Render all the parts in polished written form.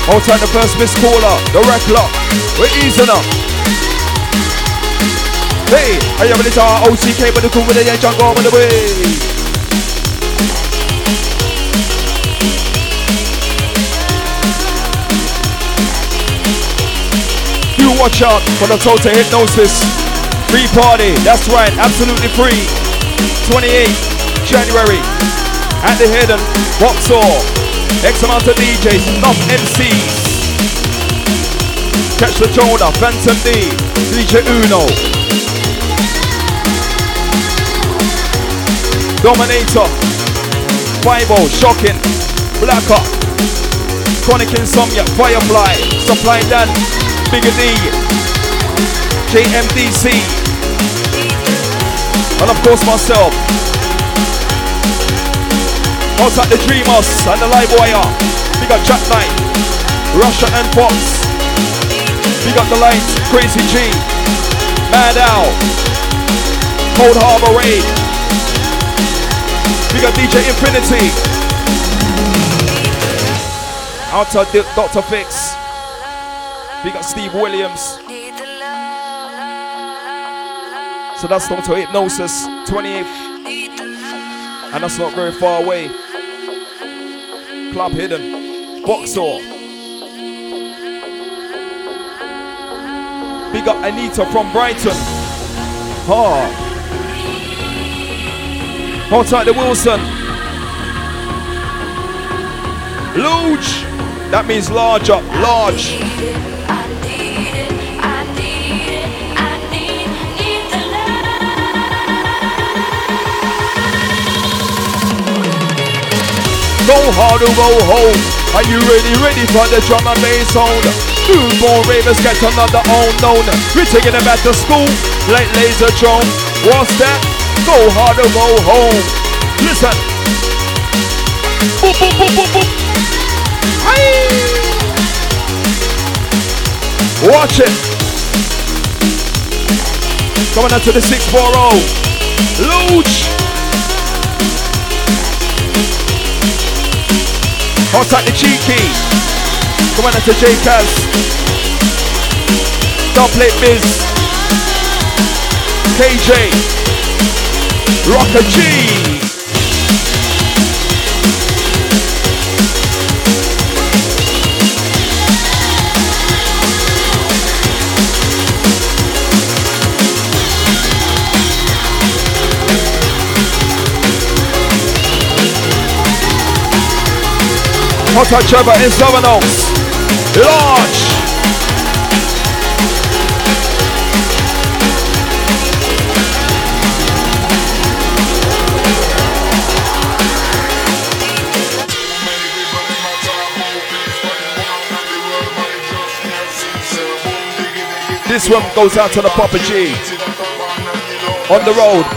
Outside the first missed caller, the Reckler. We're easing up. Hey, are you ready to OCK with the cool with the edge and go on the way? You watch out for the Total Hypnosis free party. That's right, absolutely free. 28th January at the Hidden Vauxhall. X amount of DJs, enough MCs. Catch the Jonah, Phantom D, DJ Uno, Dominator, Fibo, Shocking, Blacker, Chronic Insomnia, Firefly, Supply Dan, Bigger D, JMDC, and of course myself. Outside the Dreamers and the Live Wire. We got Jack Knight, Russia and Fox. We got the Lights, Crazy G, Mad Owl, Cold Harbor Raid. We got DJ Infinity. Outside Dr. Fix. We got Steve Williams. So that's Total Hypnosis, 28th. And that's not very far away. Club Hidden, Vauxhall. We got Anita from Brighton. Outside the Wilson. Luge. That means larger, large. Go hard or go home. Are you ready for the drum and bass sound? Newborn ravers get another unknown. We're taking them back to school like Laser Drum. What's that? Go hard or go home. Listen. Boop, boop, boop, boop, boop. Aye. Watch it. Coming out to the 640. Luge. Outside the Cheeky. Come on to J Kaz. Doublet Biz. KJ. Rocker G. Hotter Trevor in Savanos. Large. This one goes out to the Papa G. On the road.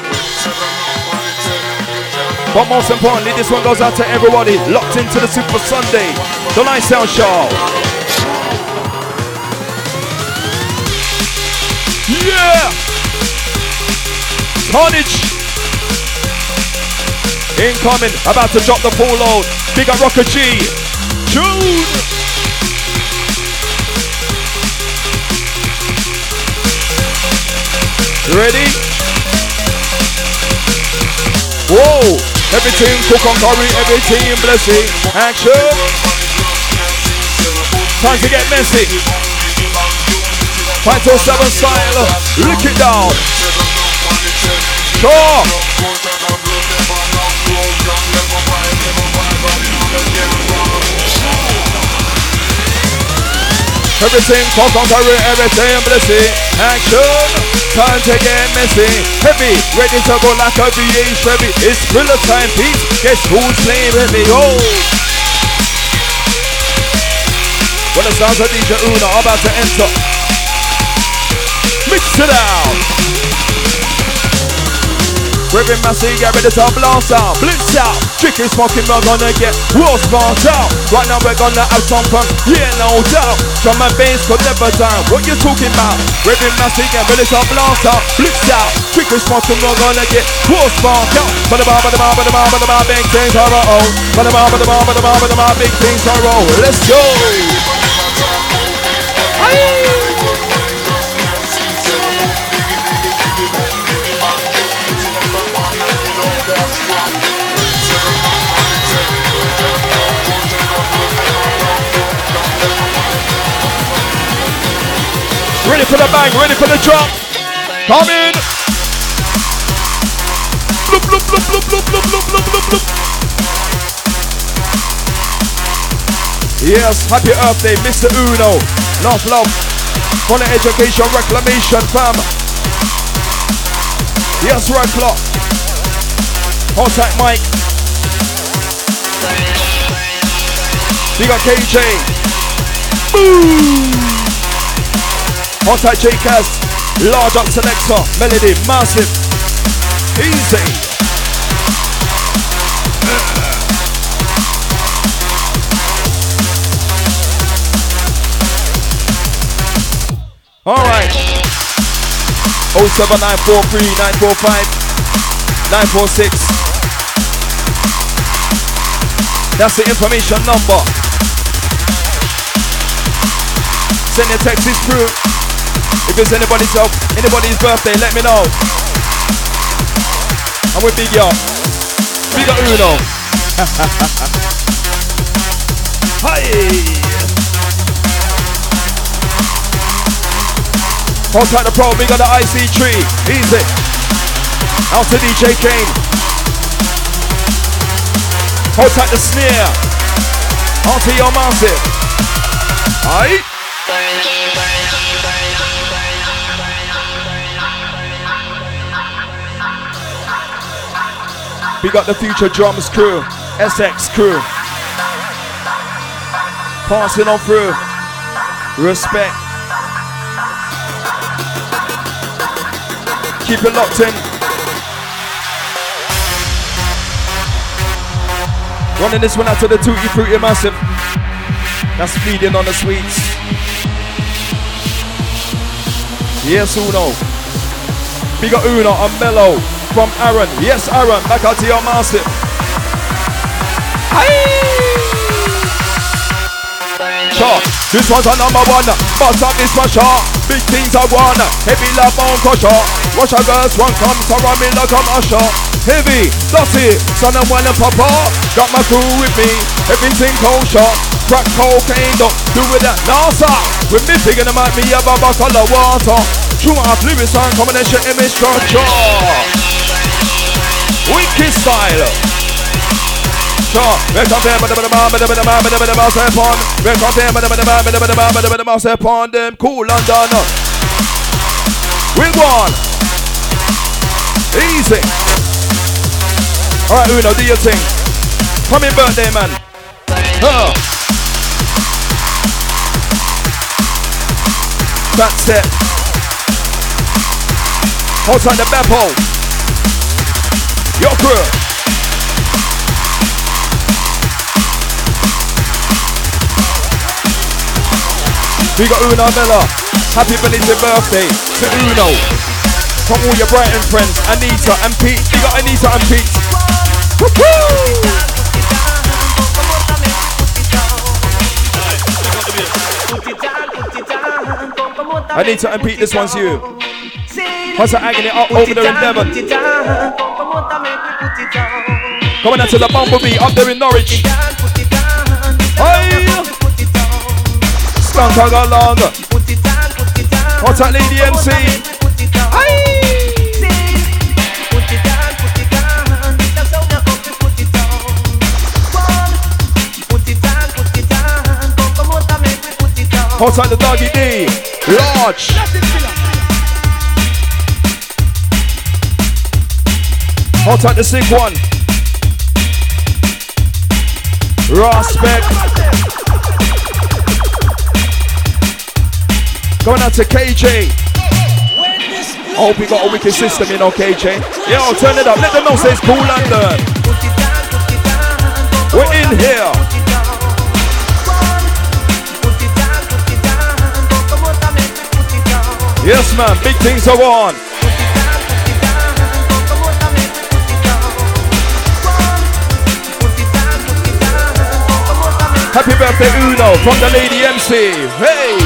But most importantly, this one goes out to everybody locked into the Super Sunday, the Night Sound Show. Yeah! Carnage! Incoming, about to drop the full load. Big up Rocker G. Tune! Ready? Whoa! Everything cook and curry, everything blessing. Action! Time to get messy. 527 style. Lick it down. Sure! Everything cook and curry, everything blessing. Action! Time to get messy. Heavy, ready to go like a V8 Chevy. It's thriller time, Pete. Guess who's playing with me? Oh! When the sounds of DJ Uno are about to enter. Mix it out. Ribbon Massey, get ready to blast out. Blitz out. Tricky smoking, we're gonna get world smart out. Right now we're gonna have some fun, yeah, no doubt. Drum and bass could never down. What you talking about? Ribbon Massey, get ready to blast out. Blitz out. Tricky smoking, we're gonna get world smart out. Ba-da-ba, ba-da-ba, ba-da-ba, ba-da-ba, big things are our own. Ba-da-ba, ba-da-ba, ba-da-ba, ba-da-ba, big things are our own. Let's go. Ready for the bang, ready for the drop. Come in. Bloop, bloop, bloop, bloop, bloop, bloop, bloop, bloop, bloop, bloop. Yes, happy Earth Day, Mr. Uno. Love. For the education reclamation, fam. Yes, right clock. Hold tight, Mike. We got KJ. Boom. Hold tight, J-Kaz. Large up selector. Melody, massive. Easy. Alright. 07943 945 946. That's the information number. Send your texts through. If it's anybody's birthday, let me know. I'm with Big Yo. Big Uno. Hi. Hold tight the pro, big on the IC3. Easy. Out to DJ Kane. Hold tight the snare. Out to your massive. Aye. We got the Future Drums crew, SX crew. Passing on through. Respect. Keep it locked in. Running this one out to the Tutti Frutti Massive. That's feeding on the sweets. Yes, Uno. We got Uno and Mellow from Aaron. Yes, Aaron. Back out to your Massive. Aye. Sure. This one's a number one. Bust up this one, sure. Big things I want. Heavy love on crusher. Watch a girl's one come surround me like I'm Usher. Heavy, dirty, son and one and papa. Got my crew with me. Everything kosher. Crack cocaine, don't do with that NASA. With me big and might me a bottle of water. True half lyrics and combination image structure. Wicked style. Sure, we're content with the mouse upon. We're content with the mouse upon them. Cool London. With one. Easy. Alright, Uno, do your thing. Come in, birthday, man. That's it. Hold tight the Beppo. Your crew. We got Uno Miller. Happy belated birthday to Uno. From all your Brighton friends, Anita and Pete. We got Anita and Pete. Woo-hoo! Anita and Pete, this one's you. How's that agging it up over there in Devon? Coming out to the Bumblebee up there in Norwich. Hey! Skunk I got long. What's that lady MC? Hey! Hold tight the Doggy D. Large. Hold tight the sick one. Respect. Going out to KJ. I hope we got a wicked system, you know, KJ. Yo, turn it up. Let them know say it's Cool London. We're in here. Yes, man. Big things are on. Happy birthday, Uno, from the Lady MC. Hey!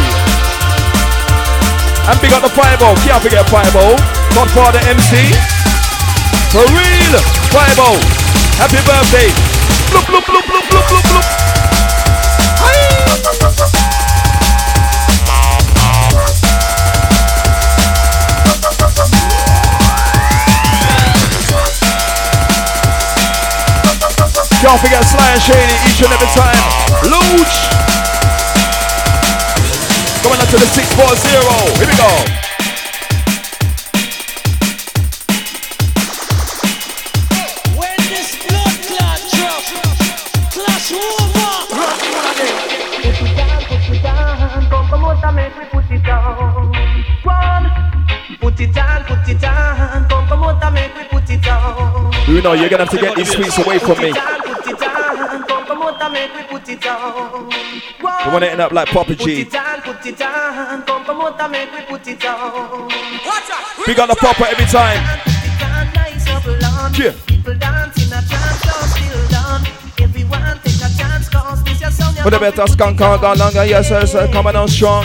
And big up the 5-0. Can't forget 5-0. Godfather MC. For real. 5-0. Happy birthday. Bloop, bloop, bloop, bloop, bloop, bloop, bloop. Hey! Don't forget Sly and Shady each and every time. Luch. Coming up to the 640. Here we go. When this blood clot drop, clash over. Put it down, come promoter make we put it down. One, put it down, come promoter make we put it down. You know you're gonna have to get these sweets away from me. We wanna end up like Papa G. We got the Papa every time. Yeah. Put a better skunk on, go longer, yes, sir, coming on strong.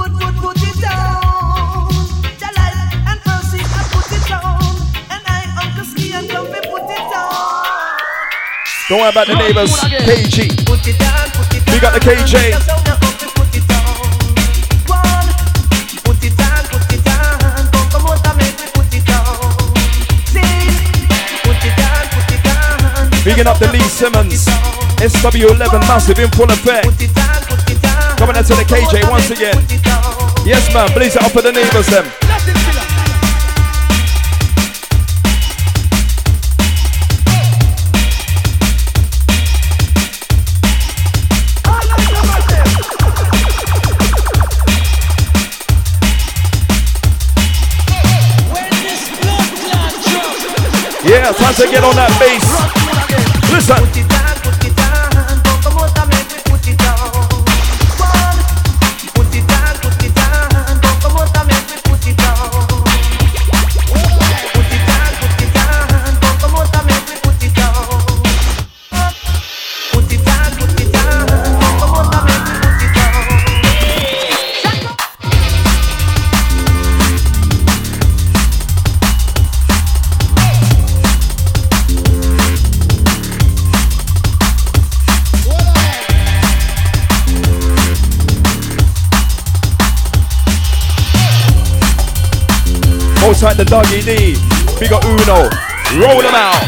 Don't worry about the neighbors. KG. We got the KJ. Bigging up the Lee Simmons. SW11 massive in full effect. Coming out to the KJ once again. Yes, man. Blaze it up for the neighbors, them. Yeah, time to get on that bass. Listen. Put it down, come out and make me put it down. Put it down, come out and make me put it down. Put it down, come out and make me put it down. Put it down, come out and make me put it Hold tight the doggy D. We got Uno. Roll them out.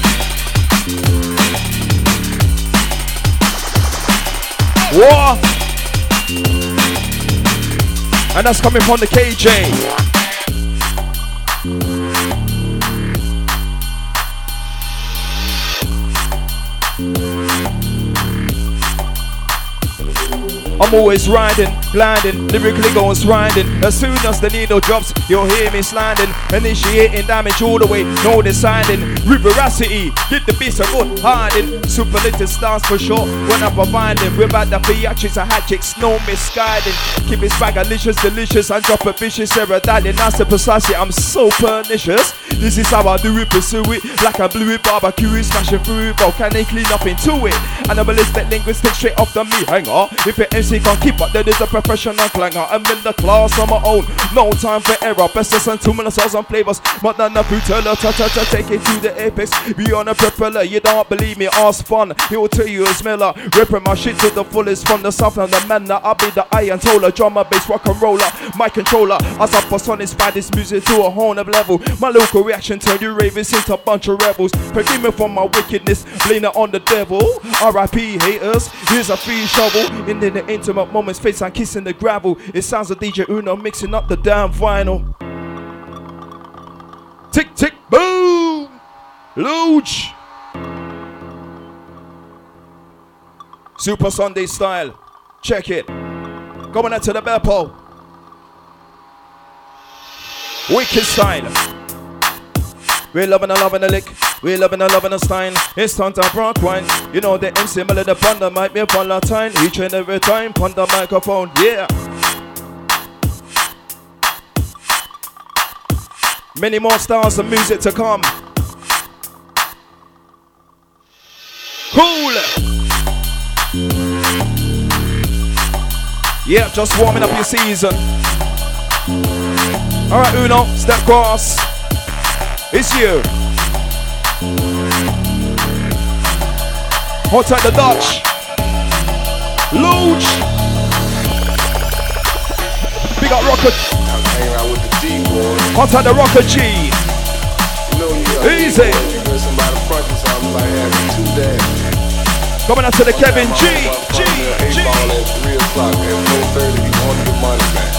What? And that's coming from the KJ. I'm always riding, blinding, lyrically going riding. As soon as the needle drops, you'll hear me sliding, initiating damage all the way, no deciding. With veracity, get the beast a good hiding. Superlative stars for sure, when I'm providing. Without the theatrics and hatchets, no misguiding. Keep it swagalicious, delicious, and drop a vicious aerodynamic. That's the precisely, I'm so pernicious. This is how I do it, pursue it. Like I blew it, barbecue it, smashing through it, volcanically nothing to it. Animalistic linguistic straight off the me hanger. If it MC can't keep up, then it's a professional clanger. I'm in the class on my own, no time for error. Best listen to my sauce and flavors, but none of you tell her to take it to the apex. Be on a propeller, you don't believe me, ask fun. He'll tell you it's Miller, ripping my shit to the fullest from the south and the manner. I'll be the iron toller, drummer, bass, rock and roller, my controller. As I personify this music to a whole nother level. My local reaction turn you ravens into a bunch of rebels. Forgive me for my wickedness, blame it on the devil. R.I.P. haters, here's a free shovel. In the intimate moments, face and kissing the gravel. It sounds like DJ Uno mixing up the damn vinyl. Tick, tick, boom! Luch! Super Sunday style. Check it. Coming out to the Beppo. Wicked style. We're loving the lick. We're loving the style. It's time to rock wine. You know the MC melody upon the mic, me upon the time. Each and every time, on the microphone, yeah. Many more styles of music to come. Cool. Yeah, just warming up your season. Alright, Uno, step cross. It's you. Hot at the Dutch. Luch. Big up Rocker. Hot at the Rocker G. Easy. Coming out to the Kevin G. Ball at 3 o'clock at 4:30. He wanted the money back.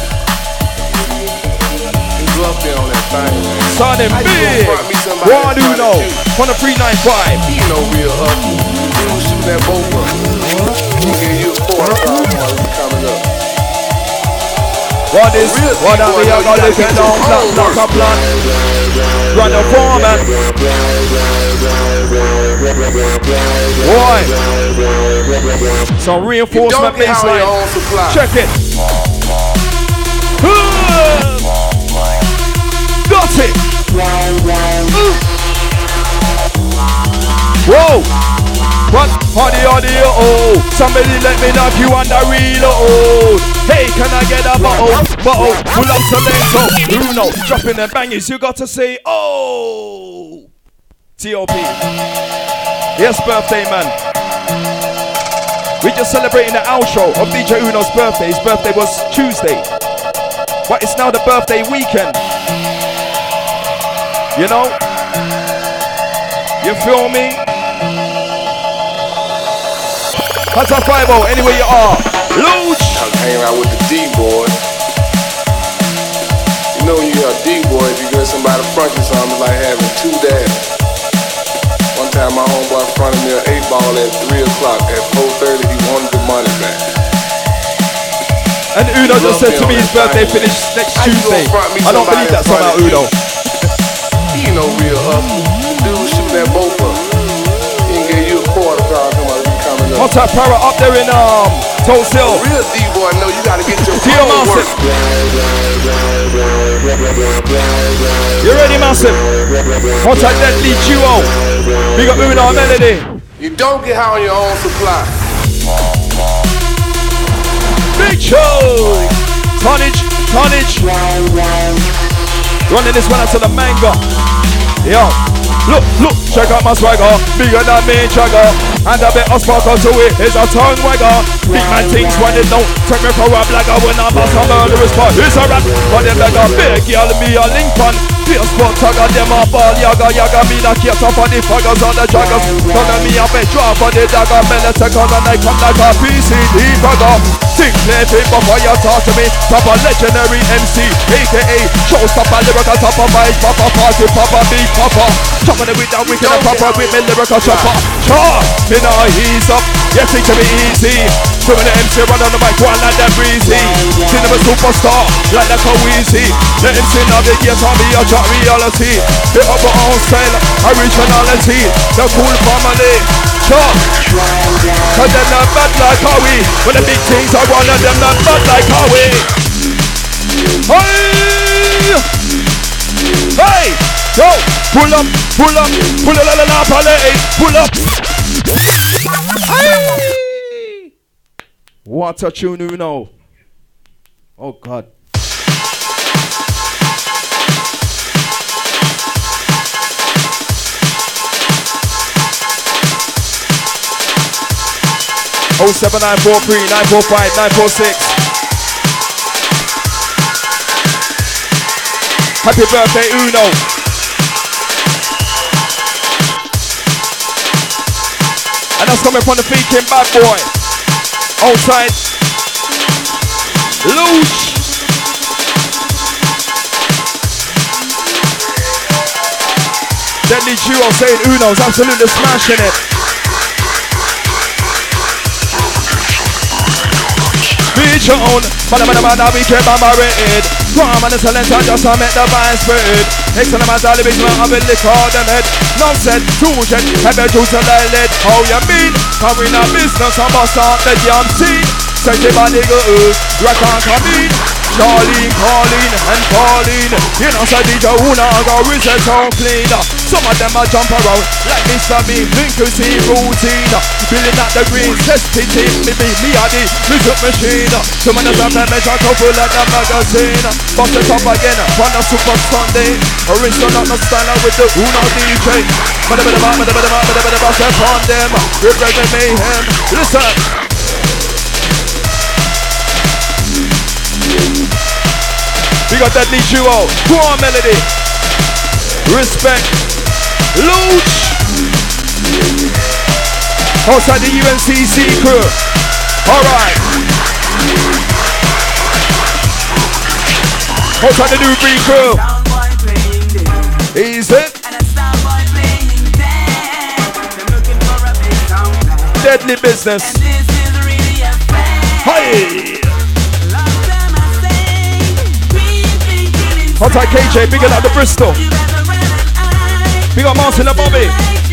He's up there on that thing, man. Son and big. One who know. On the 395. He no real hustle. He was shooting at both of them. He gave you a quarter coming up. What is what are we are gonna look at down black plan. Run the foreman. Boy. Some reinforcement baseline. Check it. Got it. Whoa. What? Audio, oh. Somebody let me know if you want the real old. Hey, can I get a bottle? Pull up Salento. Bruno, dropping the bangers. You got to say, oh. T.O.P. Yes, birthday man. We're just celebrating the outro of DJ Uno's birthday. His birthday was Tuesday. But it's now the birthday weekend. You know? You feel me? How's that 5-0? Anywhere you are. Luch! I'm hanging out with the D-boys. You know when you're a D-boy, if you get somebody front you something, it's like having two daddies. One time my homeboy fronted me an 8-ball at 3 o'clock. At 4:30, he wanted the money back. And Uno just said to me his birthday finished next Tuesday. I don't believe that somehow, Uno. He no real hustle. Dude shooting at both of them. He can give you a quarter coming up. What's that para up there in Tulsa? Real D-boy, know you gotta get your Tio Massive. You ready, Massive? What's that deadly duo? We got moving our melody. You don't get high on your own supply. Big show. Tonnage. Running this one out to the manga. Yo. Look, check out my swagger, bigger than me, chugger. And a bit of sparkle to it is a tongue wagger. Big man things when it don't take me for a blagger. When I'm a murderous spot, it's a rap. But them beggar, big girl, me a link pan. Fierce spot, tugger, them a ball, yaga, me the case up on the fuggers on the jaggers. Come me a bit drop on the dagger, millisecond and I come like a PCD bugger. Think play before you talk to me. Proper legendary MC, aka showstopper, lyrical topper, vibe, proper party, proper beat, proper. Chopping it with that wicked and proper with me lyrical chopper. Chop, me now ease up, yeah, think to be easy. Swimming the MC, run on the mic, one like that breezy. Cinema superstar, like that Coweezy. Let him sing navigate on me, a chat reality. Bit of our own style, originality. The cool family, chop. Cause they're not bad like how we. When the big things are one of them not bad like how we. Hey! Yo! Pull up, pull up Hey! What a tune, Uno. Oh God. Oh 7943 945 946. Happy birthday, Uno. And that's coming from the Peking bad boy. Outside. Luch. Deadly duo saying Uno's absolutely smashing it. Beat your own, man, we keep on married. Come on, it's a lens, I just make the vine spread. Excellent man's all the big man, I've been liquored and head. Nonsense, too jet, heavy juice and lead. How you mean? Come in a business, I must start the damn scene. Say the body good, you can't come in. Charlie calling and calling. You know, so DJ Uno, I got reset so clean. Some of them are jump around like Mr. Me, blink to see routine. Building at the green, testing me are the music machine. Some of them have measure couple like the magazine. Bust it up again, run a Super Sunday. Original not the style with the Uno DJ. Step on them, represent mayhem. Listen. We got that lead duo, go on Melody. Respect, Luch. Outside the UNCC crew. Alright. Outside the New Breed crew. Easy. Deadly business. Hey. Outside KJ, big up the Bristol. Big up Martin and Bobby.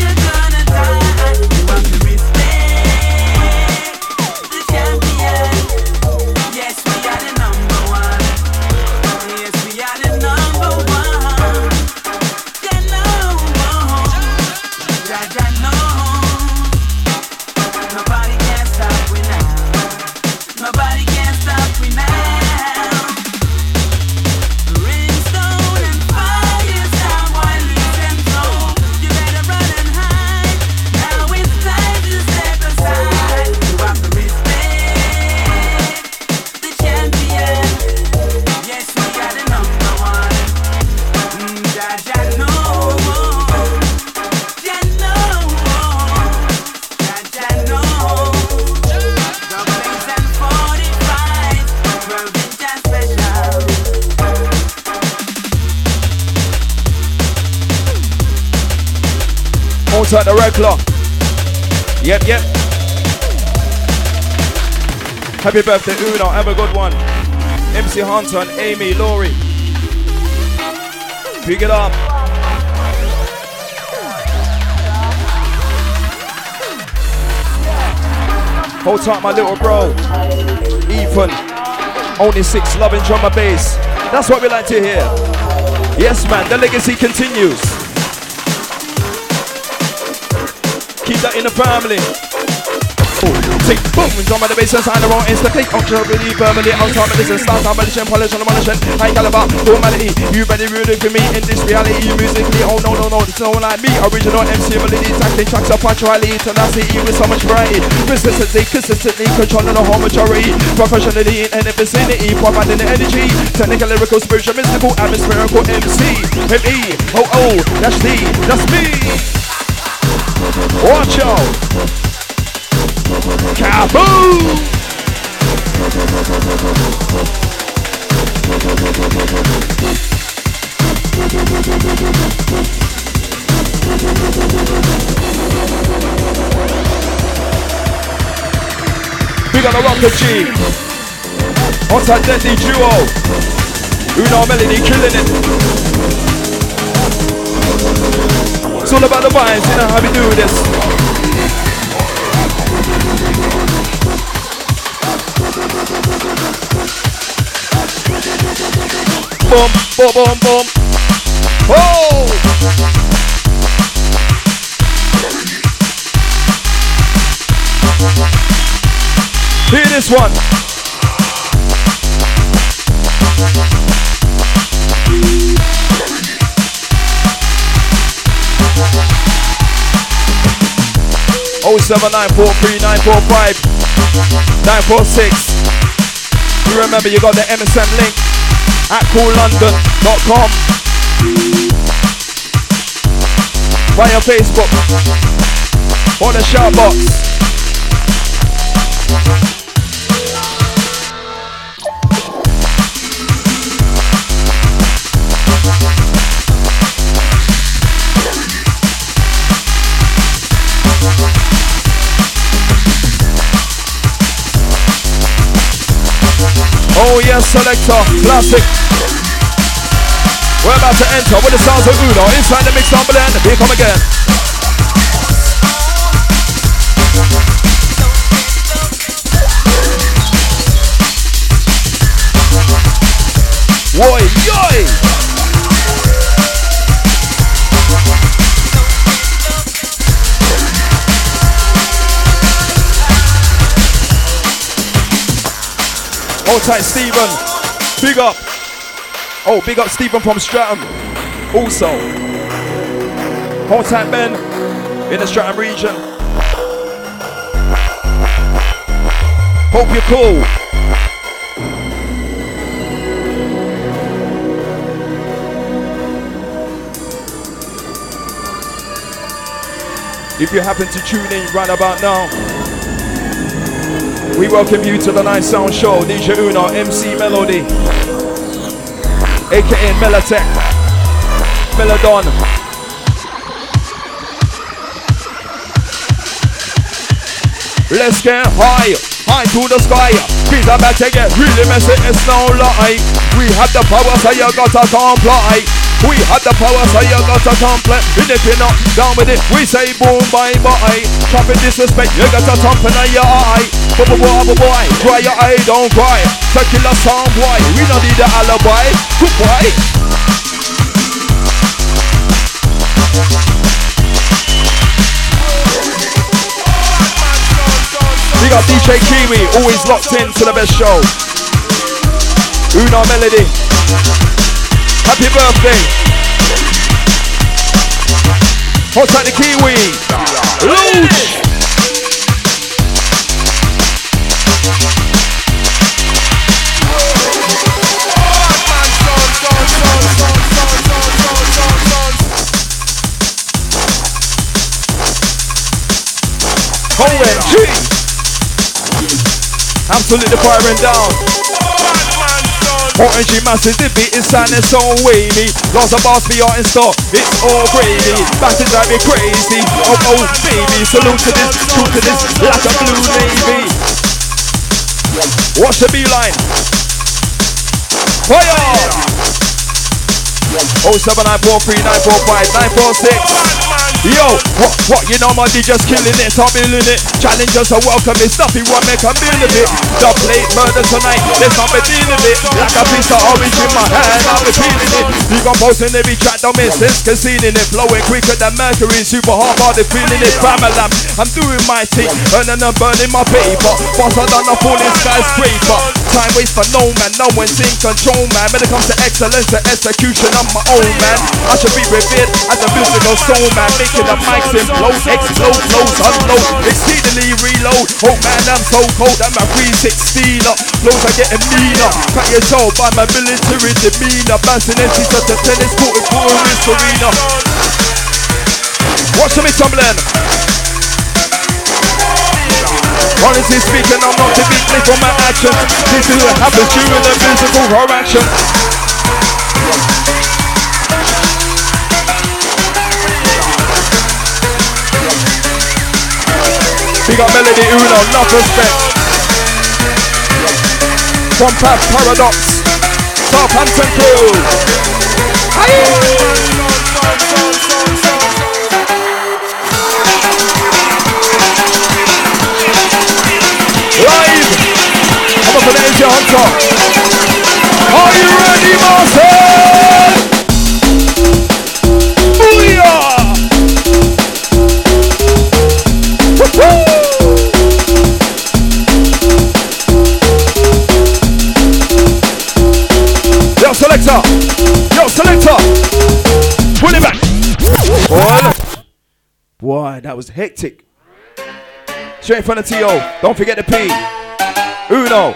At the red clock. Yep. Happy birthday, Uno. Have a good one. MC Hunter and Amy Laurie. Pick it up. Hold tight, my little bro. Ethan. Only 6, loving drum and bass. That's what we like to hear. Yes, man. The legacy continues. Keep that in the family. Tick, boom, drum on the bass and sign the wrong instantly. Ultra-really, verbally, outside medicine, start demolition, polish on the demolition. High caliber, normality. You better really for me in this reality. Musically, oh no, it's no one like me. Original MC ability, tackling tracks of punctuality, tenacity with so much variety. Consistently controlling the whole majority. Professionally in any vicinity, providing the energy. Technical, lyrical, spiritual, mystical, atmospherical MC. M-E-O-O, that's me. Watch out! Kaboom! We got a rocker G. What's that deadly duo? Uno Melody killing it. It's all about the vibes, you know how we do this. Boom, boom, boom, boom. Oh! Hear this one. Oh 7943945 946. You remember you got the MSN link at coollondon.com via Facebook or the shout box. Oh yes, selector, classic. We're about to enter with the sounds of Uno inside the mix on blend. Here come again. Woy, yoy! Hold tight, Stephen. Big up. Oh, big up Stephen from Stratham. Also. Hold tight, Ben. In the Stratham region. Hope you're cool. If you happen to tune in right about now, we welcome you to the Night Sound Show. DJ Uno, MC Melody, aka Melotech, Melodon. Let's get high, high to the sky. Beat about to get really messy, it's no lie. We have the power, so you gotta comply. We have the power, so you gotta comply. And if you're not down with it, we say boom, bye, bye. Trapping disrespect, you gotta thump in your eye. Boy, cry your eye, don't cry. Tequila sound, boy, we don't need an alibi. Goodbye. We got DJ Kiwi, always locked in to the best show. Uno Melody, happy birthday. Hold tight the Kiwi. Luch. OMG. Absolutely firing down. Orangey massive, the beat is sounding so wavy. Lots of bars for your install, it's all gravy. Back to drive me crazy. Oh baby, salute to this, true to this, like a blue navy. Watch the beeline. Fire! 07943 945 946. Yo, what, you know my DJ's killing it, I'm feeling it. Challengers are welcome, it's nothing what make a meal of it. The plate murder tonight, there's something dealing of it. Like a piece of orange in my hand, I'll be feeling it. You gon' post in every track, don't miss this, concealing it. Flowing quicker than mercury, super hard body feeling it. Fam-a-lam, I'm doing my thing, earning and burning my paper. Boss, I done a falling skyscraper. Time waits for no man, no one's in control, man. When it comes to excellence and execution, I'm my own man. I should be revered as a musical soul man. Making the mics implode, explode, flows, unload, exceedingly reload. Oh man, I'm so cold, I'm a 316 flows are getting meaner. Cut your soul by my military demeanor. Bouncing empty to the tennis court in Forest Arena. Watch me tumbling. Honestly speaking, I'm not typically for my actions. This is what happens during the physical horror action. We got Melody Uno, enough respect. From Pap Paradox, Southampton crew. Live! I'm up for the Asia Hunter. Are you ready, Marcel? Booyah! Woo-hoo! Yo, selector, pull it back. Boy, that was hectic. Straight from the T.O. Don't forget the P. Uno.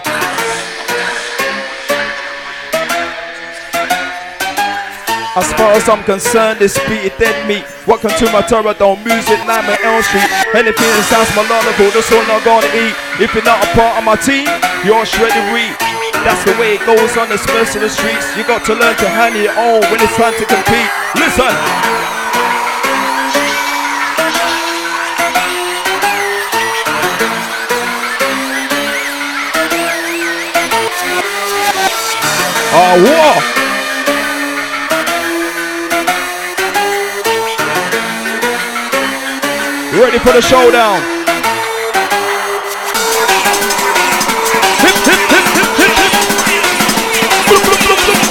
As far as I'm concerned, this beat is dead meat. Welcome to my Toronto music, Nightmare Elm Street. Anything that sounds melodical, that's all I'm gonna eat. If you're not a part of my team, you're shredded weak. That's the way it goes on the Spurs of the streets. You got to learn to handle your own when it's time to compete. Listen. Whoa. Ready for the showdown. Hip, hip, hip, hip, hip, hip. Bloop, bloop, bloop, bloop.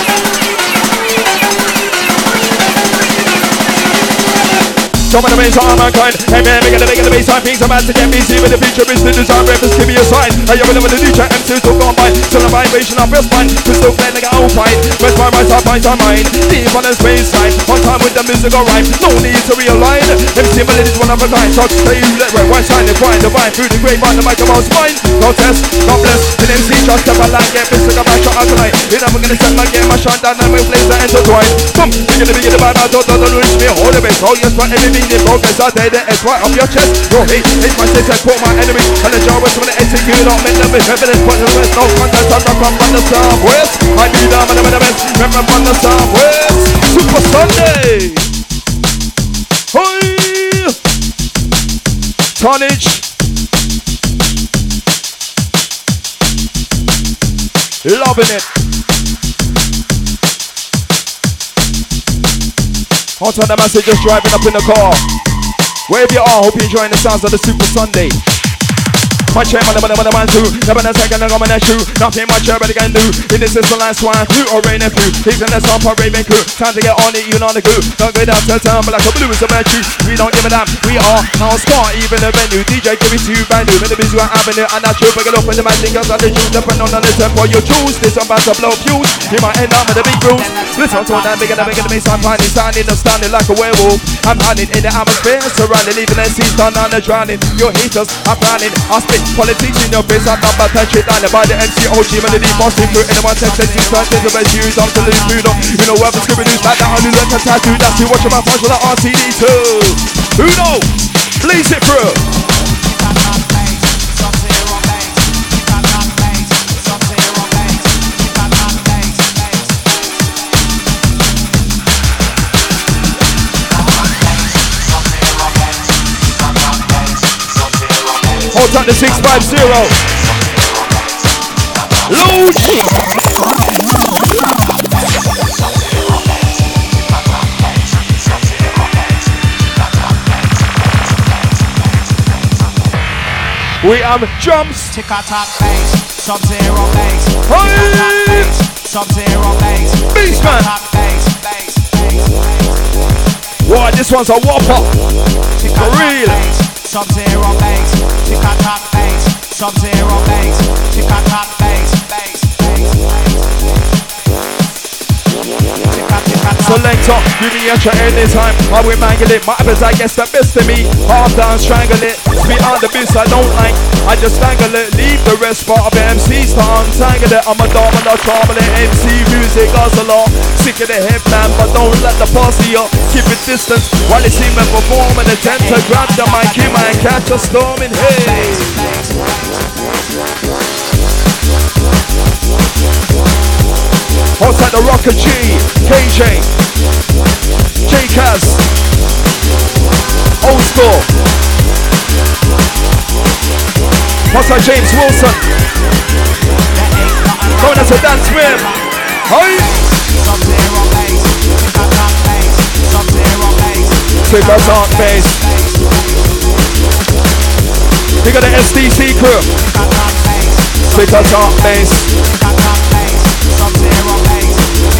Jumping the bass on mankind. Hey man, making the bass line. Things are about to get busy with the future is the design. Rappers, give me a sign. Hey, you're with the DJ M2 talk on mine. Till the vibration of best mine. Crystal clear like an old fight. Best my right side, my mind. Deep on the space line. On time with the musical rhyme. No need to realign. MC Melody's one of a kind. Talk stay let red, white shine, and grind. Divine through the grapevine. The microphone's mine. No test, God bless. The MC just step a line. Get physical back shot out tonight. You're never gonna set my game, my shine down and my flames are intertwined. Boom, you're gonna be in the bad, I don't lose me, hold the base. Oh, yes, right, everything in progress, I did it, it's right up your chest. Your hate, hate my success, for my enemy. And the jar was when I execute, don't make them be evidence, but the rest, no contest, I'm from the southwest. I be down and I'm the best, remember from the southwest. Super Sunday. Hey! Tonnage. Loving it. Hot on the message, just driving up in the car. Wherever you are, hope you're enjoying the sounds of the Super Sunday. My chair, man, man, too. Never a second, I'm gonna shoot. Nothing my chair, but I can do. In this is the last one, who or rain and few. He's in the song for raving crew. Time to get on it, you know the glue. Don't go down to town, but like a blue is a virtue. We don't give a damn, we are our squad, even a venue. DJ, give it to you, brand new. In the busy one avenue, and I should pick it up with the magic. Cause I the juice, depend on the tempo you choose. This I'm about to blow fuse. You might end up with the big rules. Listen to that bigger the bass, I'm finding, sounding, I'm standing like a werewolf. I'm hiding in the atmosphere, surrounding, leaving the seas down on the drowning. Your haters are planning, I spit politics in your face, I'm not bad, touch it down by the MCOG melody, bossing through anyone text, you start to the best use, I'm to lose food on. You know whoever's giving news like that, I do like a tattoo, that's you watching my punch with the RTD too. Who knows? Blaze it through. Hold on the 650. Load. We have jumps. Tick a top bass, Sub-Zero bass. Hey! Sub-Zero bass. Beast man. What? This one's a whopper. For real. Sub-Zero bass. Tick a top bass, Sub-Zero bass. Tick a top bass, bass. Selector, give me a try anytime. I will mangle it, my apples I guess the best of me. Half down, strangle it. Spit on the bits I don't like, I just strangle it. Leave the rest part of the MCs to untangle it. I'm a dog and a trouble it. MC music guzzler. Sick of the headband, but don't let the posse up. Keep it distance while they see me perform and attempt to grab the mic. You might catch a storm in hey. Hot at the Rocker G, KJ, J-Kaz, Old School. Hot at James Wilson. Going out to Dan Smith. Hey! Super Dark Bass. We got the SDC crew. Super Dark Bass. Sub-Zero bass,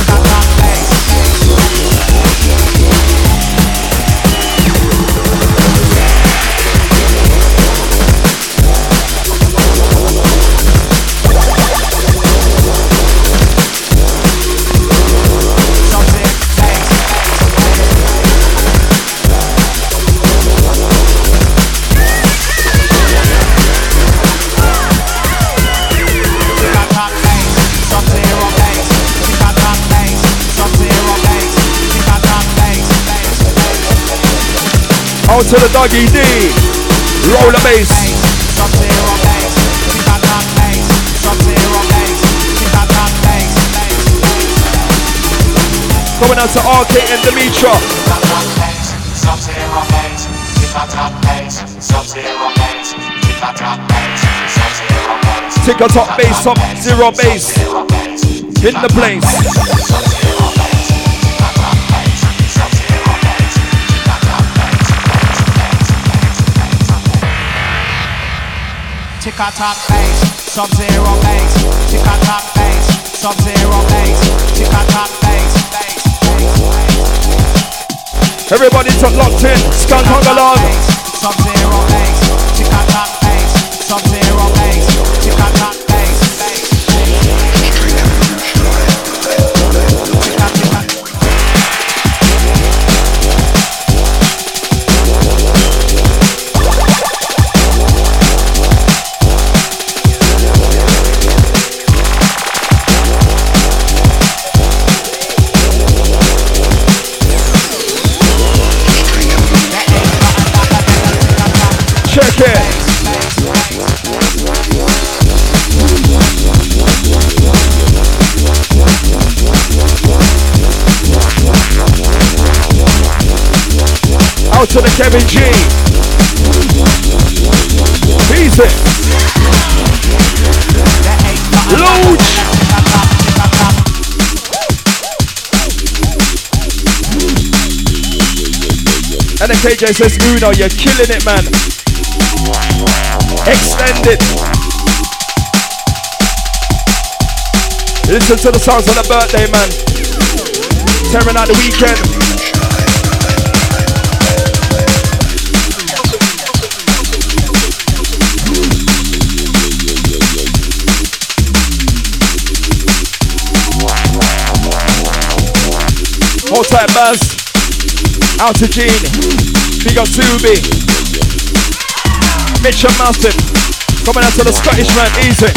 out to the Doggy D, roll the bass. Sub-Zero bass, Sub-Zero bass, coming out to RK and Demetra. Sub-Zero bass, Sub-Zero bass, Tick a top bass, Sub-Zero bass in the place. Tick a top bass, Sub-Zero bass. Tick a top bass, Sub-Zero bass. Tick a top bass, bass. Everybody top locked in, Skunk Hungalog. Sub-Zero bass. Tick a top bass, Sub-Zero bass. Tick a top bass, bass. to the Kevin G. Easy. Loach. And the KJ says, Uno, you're killing it, man. Extended. Listen to the songs on the birthday, man. Tearing out the weekend. Hold tight, Buzz. Out to Gene. Big up Subi. Mitch and Massive. Coming out to the Scottish man. Easy.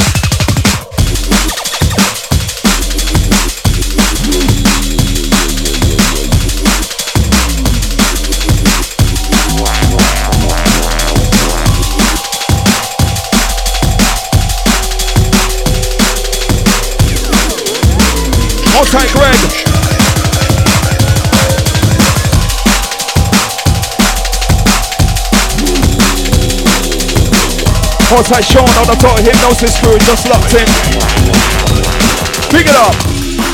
Hold tight, Greg. Hold tight, Sean on the Total Hypnosis crew, just locked in. Pick it up.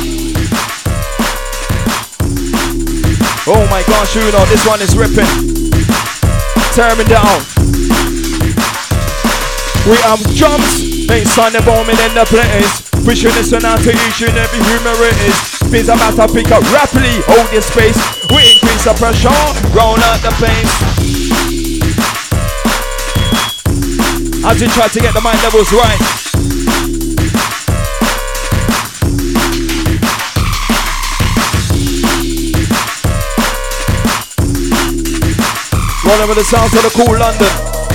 Oh my gosh, Uno, this one is ripping. Tearing down. We have drums, ain't Sunday bombing in the place. Pushing this one out to each and every human it is. Things about to pick up rapidly, hold your space. We increase the pressure, roll out the pace. As we try to get the mind levels right. Rolling with the sounds of the cool London.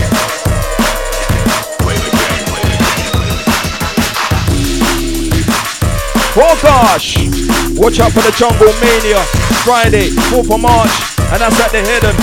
Oh gosh! Watch out for the Jungle Mania. Friday, 4th of March, and that's at the Hidden.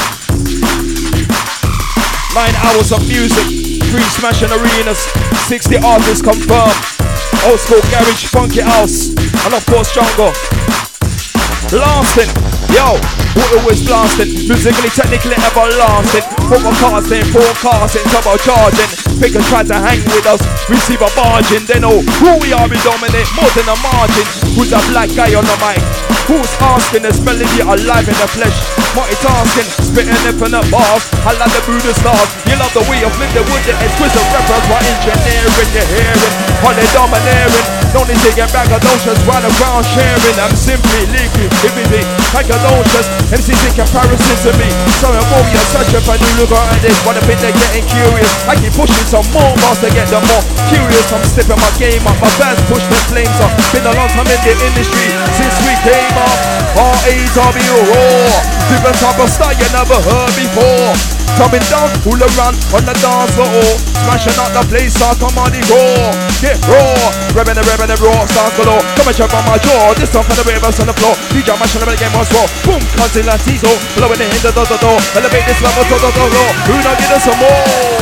9 hours of music. 3 smashing arenas, 60 artists confirmed. Old school garage, funky house, and of course jungle. Blasting, yo, we're always blasting. Musically, technically everlasting. Forecasting, turbo charging. Pickers try to hang with us, receive a margin. They know who we are, we dominate more than a margin. Who's a black guy on the mic? Who's asking this melody alive in the flesh? Multitasking, spitting infinite bars. I love the Buddha stars. You love the way of living with the exquisite rappers. While engineering, you're hearing, while they're domineering. No need to get braggadocious, run around sharing. I'm simply leaking, everything braggadocious. MCs in comparison to me. So I'm warrior, such a new look at this. But I think they're getting curious. I keep pushing some more bars to get them more curious. I'm stepping my game up, my fans push the flames up. Been a long time in the industry since we came up. R-A-W raw. Different type of style you never heard before. Coming down, pull around on the dance floor. Smashing out the place, so come on the raw. Get raw, revving the raw, stars galore. Come and check on my jaw, this time for the ravers on the floor. DJ mashing the game was raw. Boom, cousin Latizo, blowing it in the door. Elevate this level to the door. Who not get us some more?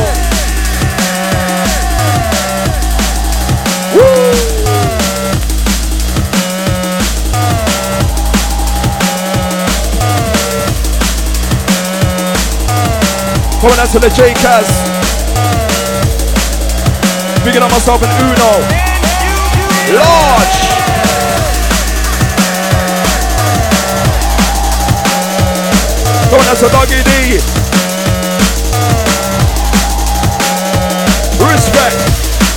Woo! Coming out to the J-Caz. Bigging up myself and Uno. Large. Coming out to Doggy D. Respect.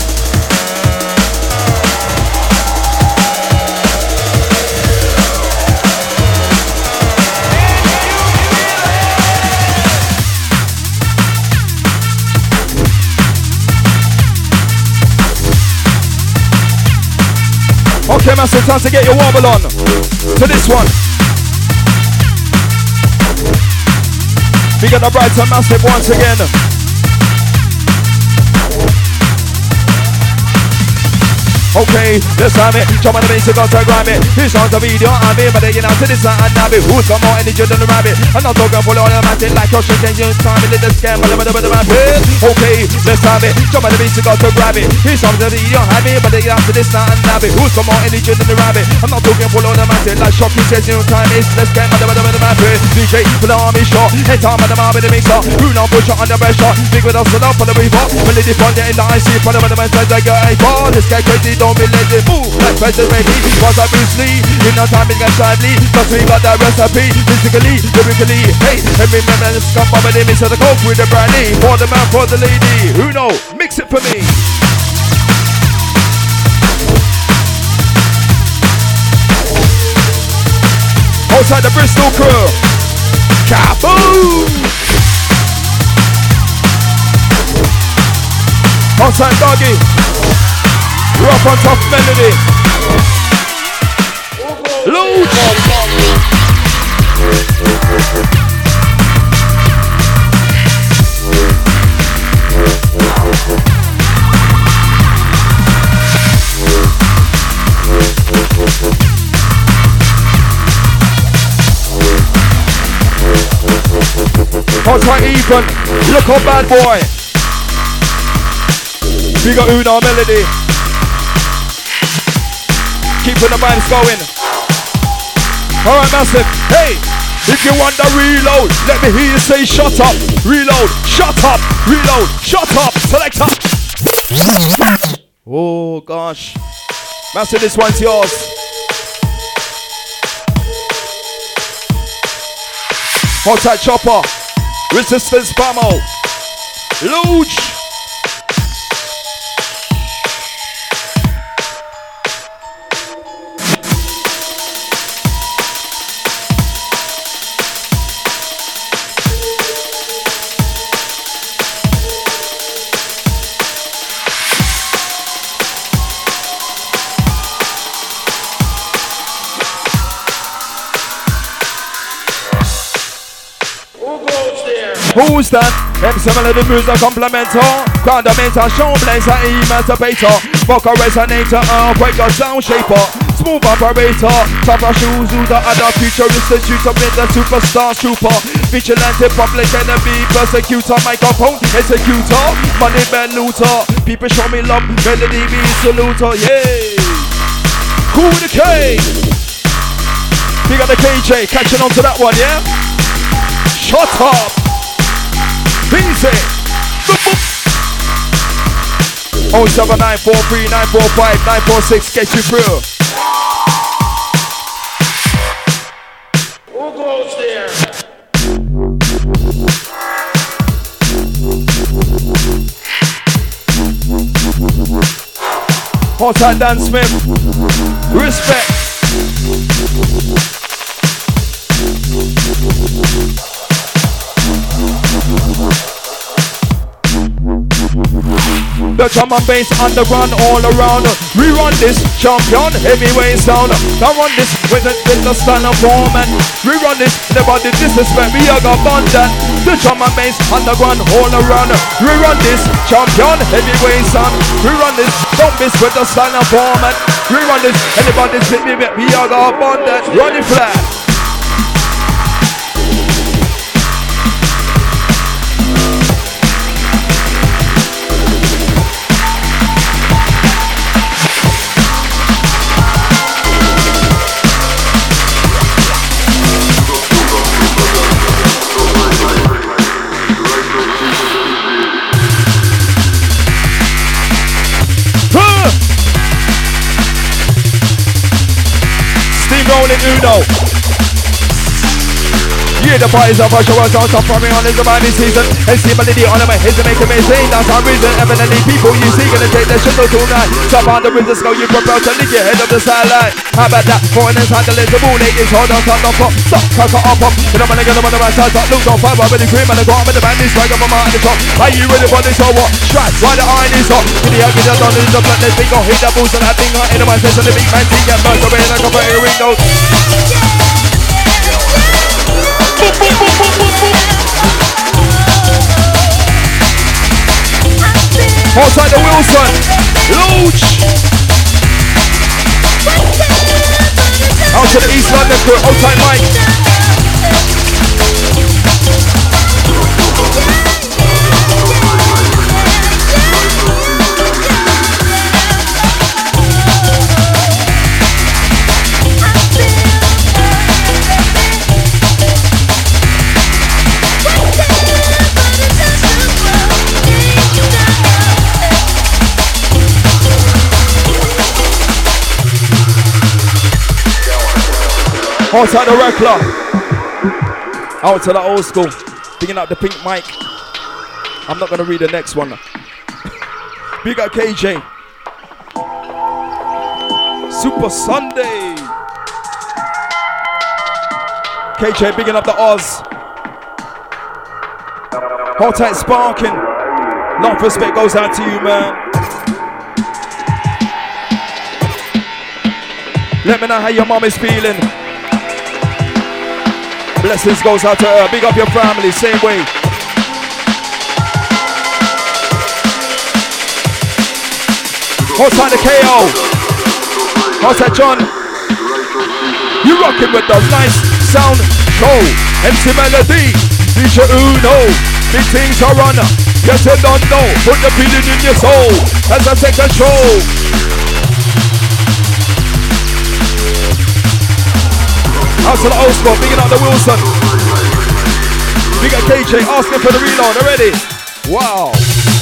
Okay, man, so time to get your wobble on to this one. We got the Brighton Massive once again. Okay, let's have it. Jump on the bass, you got to grab it. Here's on the video, I'm in, but you know, to this and have it. Who's got more energy than the rabbit? I'm not talking full automatic like your shit, and you time in the scam, but okay, let's have it. Jump on the bass, you got to grab it. Here's on the video, I'm in, but you know, to this and have it. Who's got more energy than the rabbit? I'm not talking full automatic like shocking says you time is the scam, but DJ, pull on me shot. Head time, but I'm out with the mixer. Who now push under pressure? Big with us, up for the river. Melody from the end, I see, for the says I got a bar. This guy crazy. Don't be lazy, move like President Ready. Was a Bruce Lee, in no time it got sadly. Cause we got that recipe, physically, lyrically. Hey, every man is come up with him into the coke with the brandy. For the man, for the lady, who know? Mix it for me. Outside the Bristol crew, kaboom! Outside Doggy. Rough on tough melody. Loot. Outside Ethan. Look how bad boy. We got Una Melody. Keeping the vibes going. Alright, massive. Hey, if you want the reload, let me hear you say shut up. Reload, shut up, reload, shut up. Selector. Oh gosh. Massive, this one's yours. Outside Chopper. Resistance Bamo. Luge. Who's that? Them similar to music complementer. Condamentation, blazer, emancipator. Vocal resonator, earthquaker, sound shaper. Smooth operator. Tougher shoes, who the other futuristic shooter. Been the superstar trooper. Vigilante, public enemy, persecutor. Microphone, executor. Money man looter. People show me love, melody be saluter. Yeah. Cool with the K. You got the KJ, catching on to that one, yeah? Shut up. Easy. 07943945946 get you through. Who goes there? Outside Dan Smith. Respect. The drum and bass underground all around. We run this champion heavyweight sound. Now run this with the stand of form, and we run this never did disrespect. We are got done that. The drum and bass underground all around. We run this champion heavyweight sound. We run this don't miss with the stand of form, and we run this anybody sit me back. We are got done that. Run it flat. Rolling Uno. Yeah, the parties of Russia was on top from me on this demanding season. And see melody on my head to make a mistake. That's our reason. Evidently, people you see gonna take that shit tonight. Top on the rhythm skull, you propel to lick your head up the sideline. How about that? Foreigners handling the ball, ladies hold on, top, pop, stop, cut off, pop. And I'm gonna get them on the right side, top, look on fire, with the cream and the car, with the band, this swag up on my at the top. Are you ready for this or what? Strike, why the iron is hot? With the ugly done in the blood, let's think on hit the balls and that thing on in my face on the big man, thing, get burst away like a fire windows. Outside the Wilson, Luch. London crew, hold tight, Mike. Outside the Reckler. Out to the old school. Picking up the pink mic. I'm not gonna read the next one. Big up KJ. Super Sunday. KJ bigging up the Oz. Hold tight, Sparking. Lot of respect goes out to you, man. Let me know how your mom is feeling. Blessings goes out to her. Big up your family, same way. Hold tight the KO. How's that, John? You rocking with the nice sound show. MC Melody, DJ Uno. Big things are on. Yes, you don't know. Put the feeling in your soul as I take control. Out to the old school, bigging up the Wilson. Big up KJ, asking for the reload already. Wow.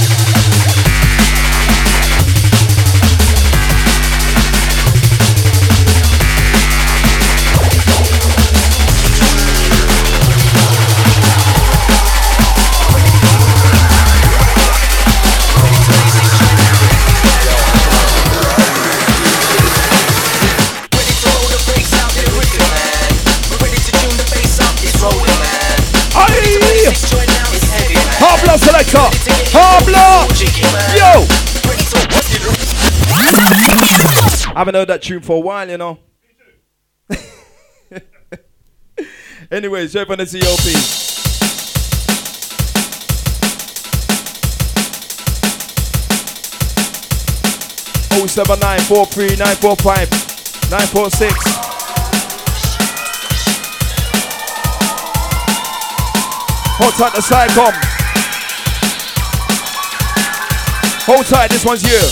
Habla selector, Habla, yo. I haven't heard that tune for a while, you know. Anyways, you're on the CLP. Oh 7943945946. Hold tight the Psycom. Hold tight, this one's you.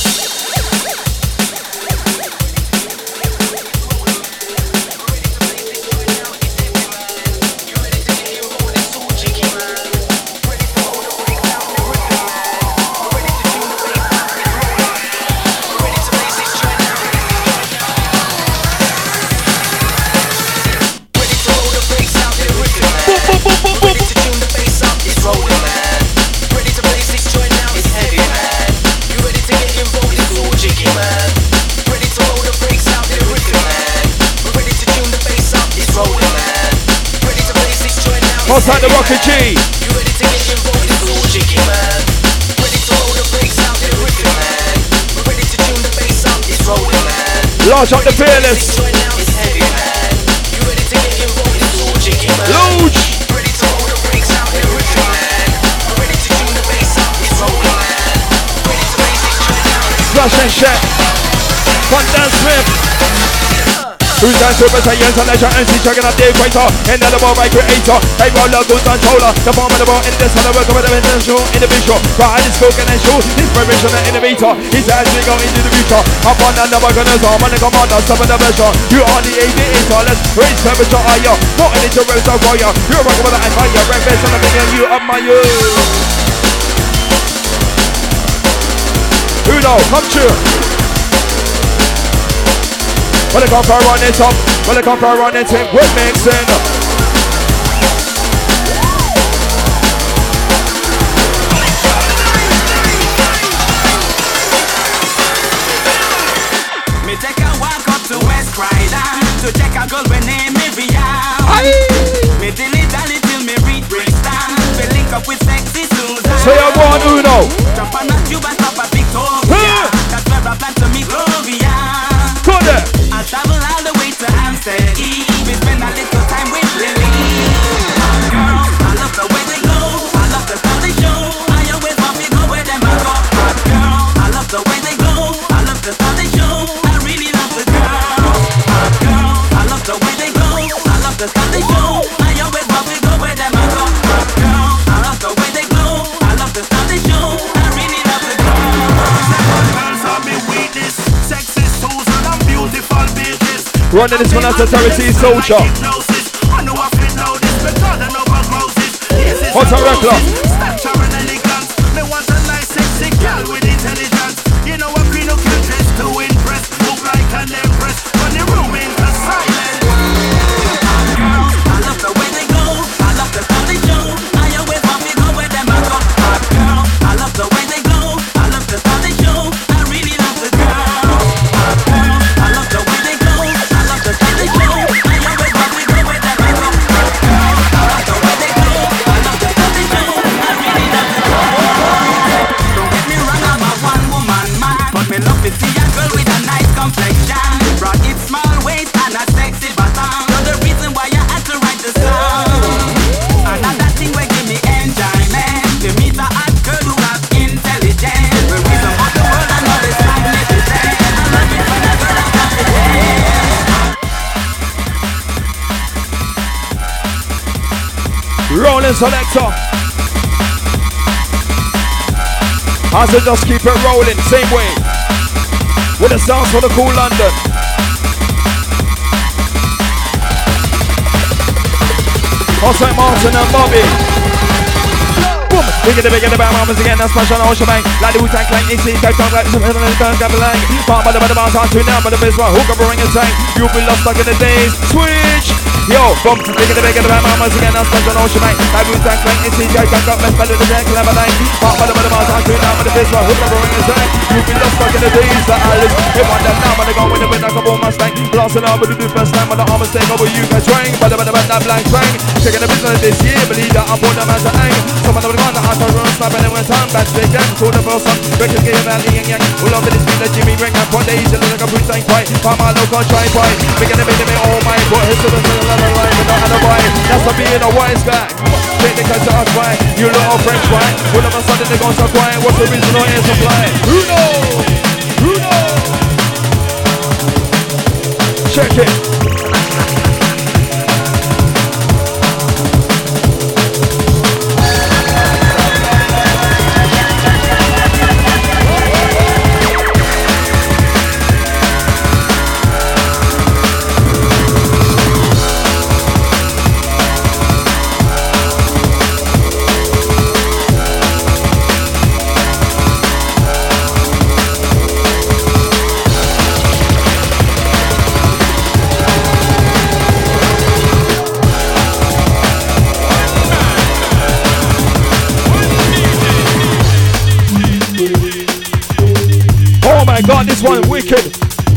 Outside the Rocket G. You ready to get involved? It's all jiggy, man. Ready to roll the brakes out, the rhythm, man. Ready to tune the bass up, it's rolling, man. Large up the fearless. It's heavy, man. You ready to get involved? It's all jiggy, man. Luge. Ready to roll the brakes out, the rhythm, man. Ready to tune the bass up, it's rolling, man. Ready to raise this joint down. Splash and shake. Fun dance flip. Who's that super science and leisure and see checking out the equator. Inedible by creator. Hey roller, good controller. The form of the ball in this one. I work with the intentional individual. Ride is cooking and show. Inspiration and innovator. He's as we go into the future. Up on another gunners arm and the commander. Stop in the pressure. You are the aviator. Let's raise temperature higher. Not in the race of fire. You're rocking with the empire. Breakfast and the million you admire. Who knows? Come true. When they come for run it up, when they come for run it in, we're mixing. Me take a walk up to West Ryder to check a girl with name Vivian. Me dilly dally till me reach Brixton. We link up with sexy Susan. So you're going Uno. Jump on a tube and stop at Victoria. That's where I plan to meet Gloria. Go there. I'll travel all the way to Amsterdam. We spend a little time with Lily. Girls, I love the way they go. I love the how they show. I always want to go where them I go. Girls, I love the way they go. I love the how they show. I really love the girls. Girls, I love the way they go. Running this one as a charity soldier. What's a regular? Me want a nice sexy girl with intelligence. You know a queen who can dress to impress. Look like an empress. When the room into silence. Girls, I love the way they go. I love the how they show. I always want me go where them I go. Hot girls, I love the way they go. I love the how they show. I really love the girls. Hot girls, I love the way they go. I love the how they show. I always want me go where them I go. Hot girls, I love the way they go. I love the how they show. I really love the girls. Don't get me wrong, I'm a one woman man, but me love to see a girl with a nice complexion. Broad hip, small waist, and a sexy bottom. You're the reason why I had to write the song. Another thing will give me enjoyment. To meet a hot girl who has intelligence. The reason for the world and all this magnificent. I love it when a girl has confidence. Rolling selector. I said just keep it rolling, same way. With the sounds for the cool London. St. Martin and Bobby. Boom! Bigger the bam mamas again, that's smash on the ocean bank. Like the Wu-Tang Clan, it's like some like some gabalang. Part by the bounce on to now, but the best one, hook up, ring and tank. You'll be lost like in the days. Switch! Yo, boom! Bigger the bam mamas again, that's smash on the ocean bank. Like Wu-Tang Clan, it's like some best by the gabalang. Part by the bounce on to now, but the best one, hook up, ring and tank. You'll be lost like in the days. The Alice, they want that now, but they go with the wind like a bomb Mustang. Blasting out with the first time, but the armors take over you guys swing. But the that blank swing. Checking the business this year, believe that I'm on them as an aim. Some of them are gonna have to run, snapping them when time back to again. So the first one, records game and yin yang. All over this beat, the Jimmy ring and one day, easy like a fruit tank fight. Find my local try fight. Making them in all my boy, his to the level line, but not a boy. That's for being a wise guy. Take the cut to us, right? You little French, right? All of a sudden they're going so quiet. What's the reason no air supply? Who knows? Who knows? Check it. My God, this one wicked.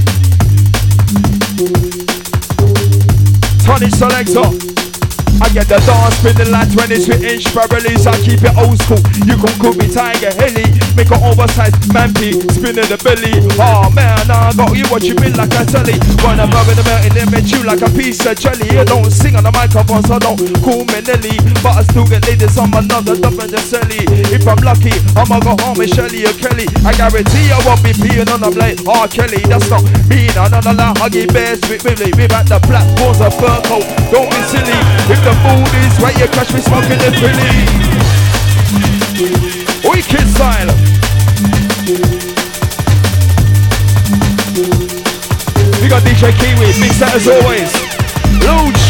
Tonic selector. I get the dance spinning like 23-inch release. I keep it old school. You can call me Tiger Hilly. Make an oversized mampy spinning the belly. Oh man, I got you watching me like a telly. Run above in the mountain and met you like a piece of jelly. You don't sing on the microphone, so don't call me Nelly. But I still get ladies on another double the celly. If I'm lucky, I'ma go home with Shelly or Kelly. I guarantee I won't be peeing on a blade. Oh Kelly, that's not me. Another like Huggy Bears with Willie. We at the platforms of fur coat. Don't be silly. If the food is where you catch me smoking the Philly. Wicked style. We got DJ Kiwi, big set as always. Luge.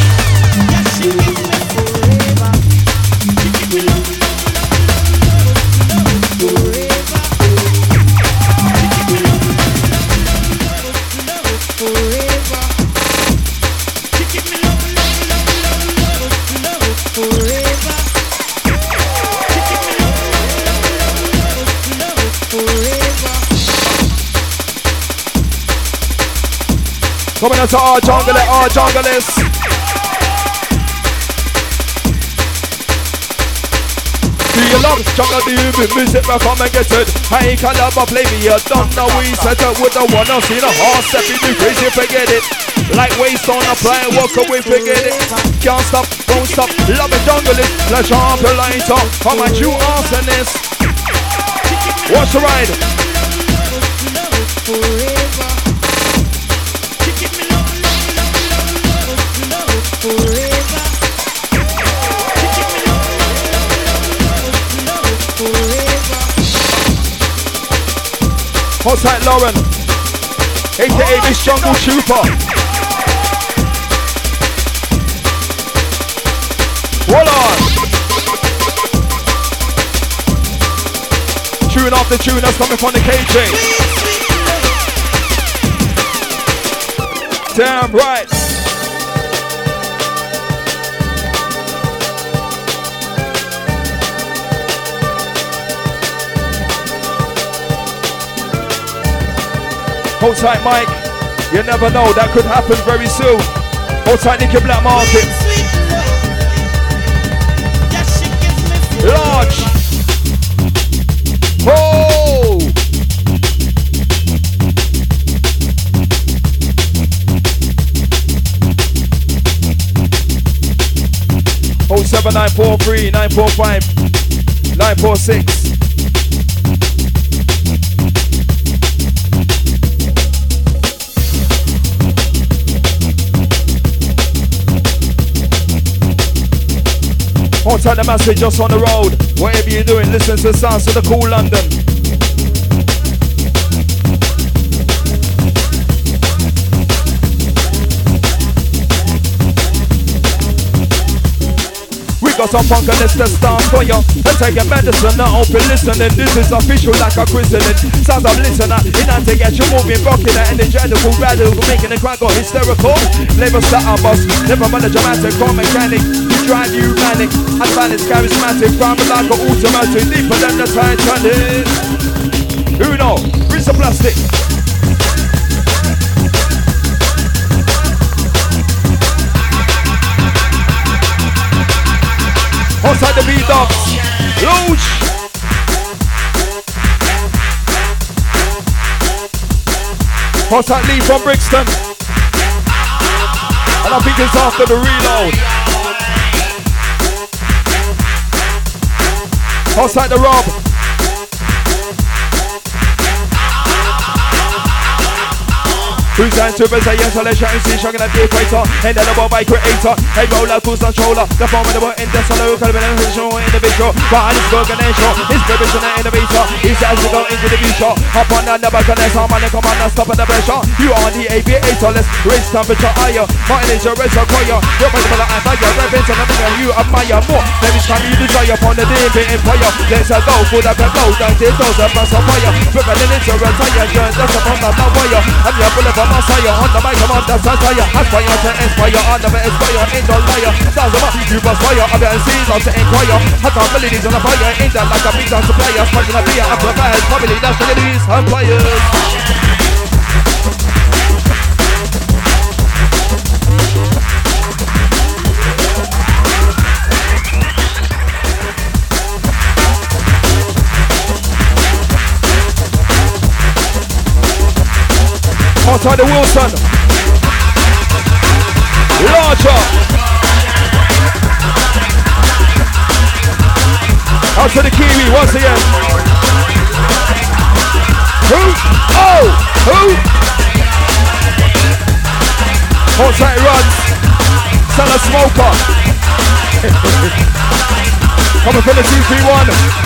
Coming out to our junglers. Do you love jungle? Do you music? Well, come and get it. I ain't caliber, play me. You don't know we set up with the one. I've seen a horse step in the crazy, forget it. Like waist on a fly, walk away, forget it. Can't stop, won't stop. Love the junglers. Let's jump the light up. Come at you, awesomeness. Watch the ride. Hold tight, Lauren, aka Miss Jungle Trooper. Tune after tune that's coming from the KJ. Damn right. Hold tight, Mike. You never know, that could happen very soon. Hold tight, Nicky Black Market. Large. Oh! 07943 945 946. Hold tight, the message just on the road. Whatever you're doing, listen to the sounds of the cool London. We got some funk and let's start for you. And take a medicine, not open listening. This is official like a christening. Sounds of listener, in and to get you moving, rocking it, and energetical, radical, making the crowd go hysterical. Flavor starter bus, never melodramatic, car mechanic. Drive you manic, and balance charismatic, rhyming like an automatic, deeper than the Titanic. Uno, rinse the plastic. Outside the B-Dubs, Luge. Outside Lee from Brixton. And I think it's after the reload. Outside the Rob. Who's that to say yes, I'll let you see shocking at the equator. And then about my creator. Hey, roller, cruise controller. The formidable in the solo, show individual. But it's organization, it's prevision and innovator. He's as we go into the future. Up on the nevertheless, I'm on the command and stop at the pressure. You are the aviator, let's raise temperature higher. Martin is your race acquire. You're ready for the fire, reverence and everything you admire more. Every time you desire upon the day empire. Let's go for the pedal, down the doors and pass on fire. Rebelling into a retire, join that's upon the wire. I'm your bullet for Messiah, on the mic, I'm on the satire. Aspire to inspire, on the inspire, in the liar. Sounds of you must fire, I'm the seas, I'm to inquire. I got melodies on the fire, in that like a big dance supplier. Smashing a beer, amplifiers, probably that's the ladies and players. Outside the Wilson. Larger. Out to the Kiwi once again. Who? Oh! Who? Outside it runs. Son of Smoker. Coming from the 231.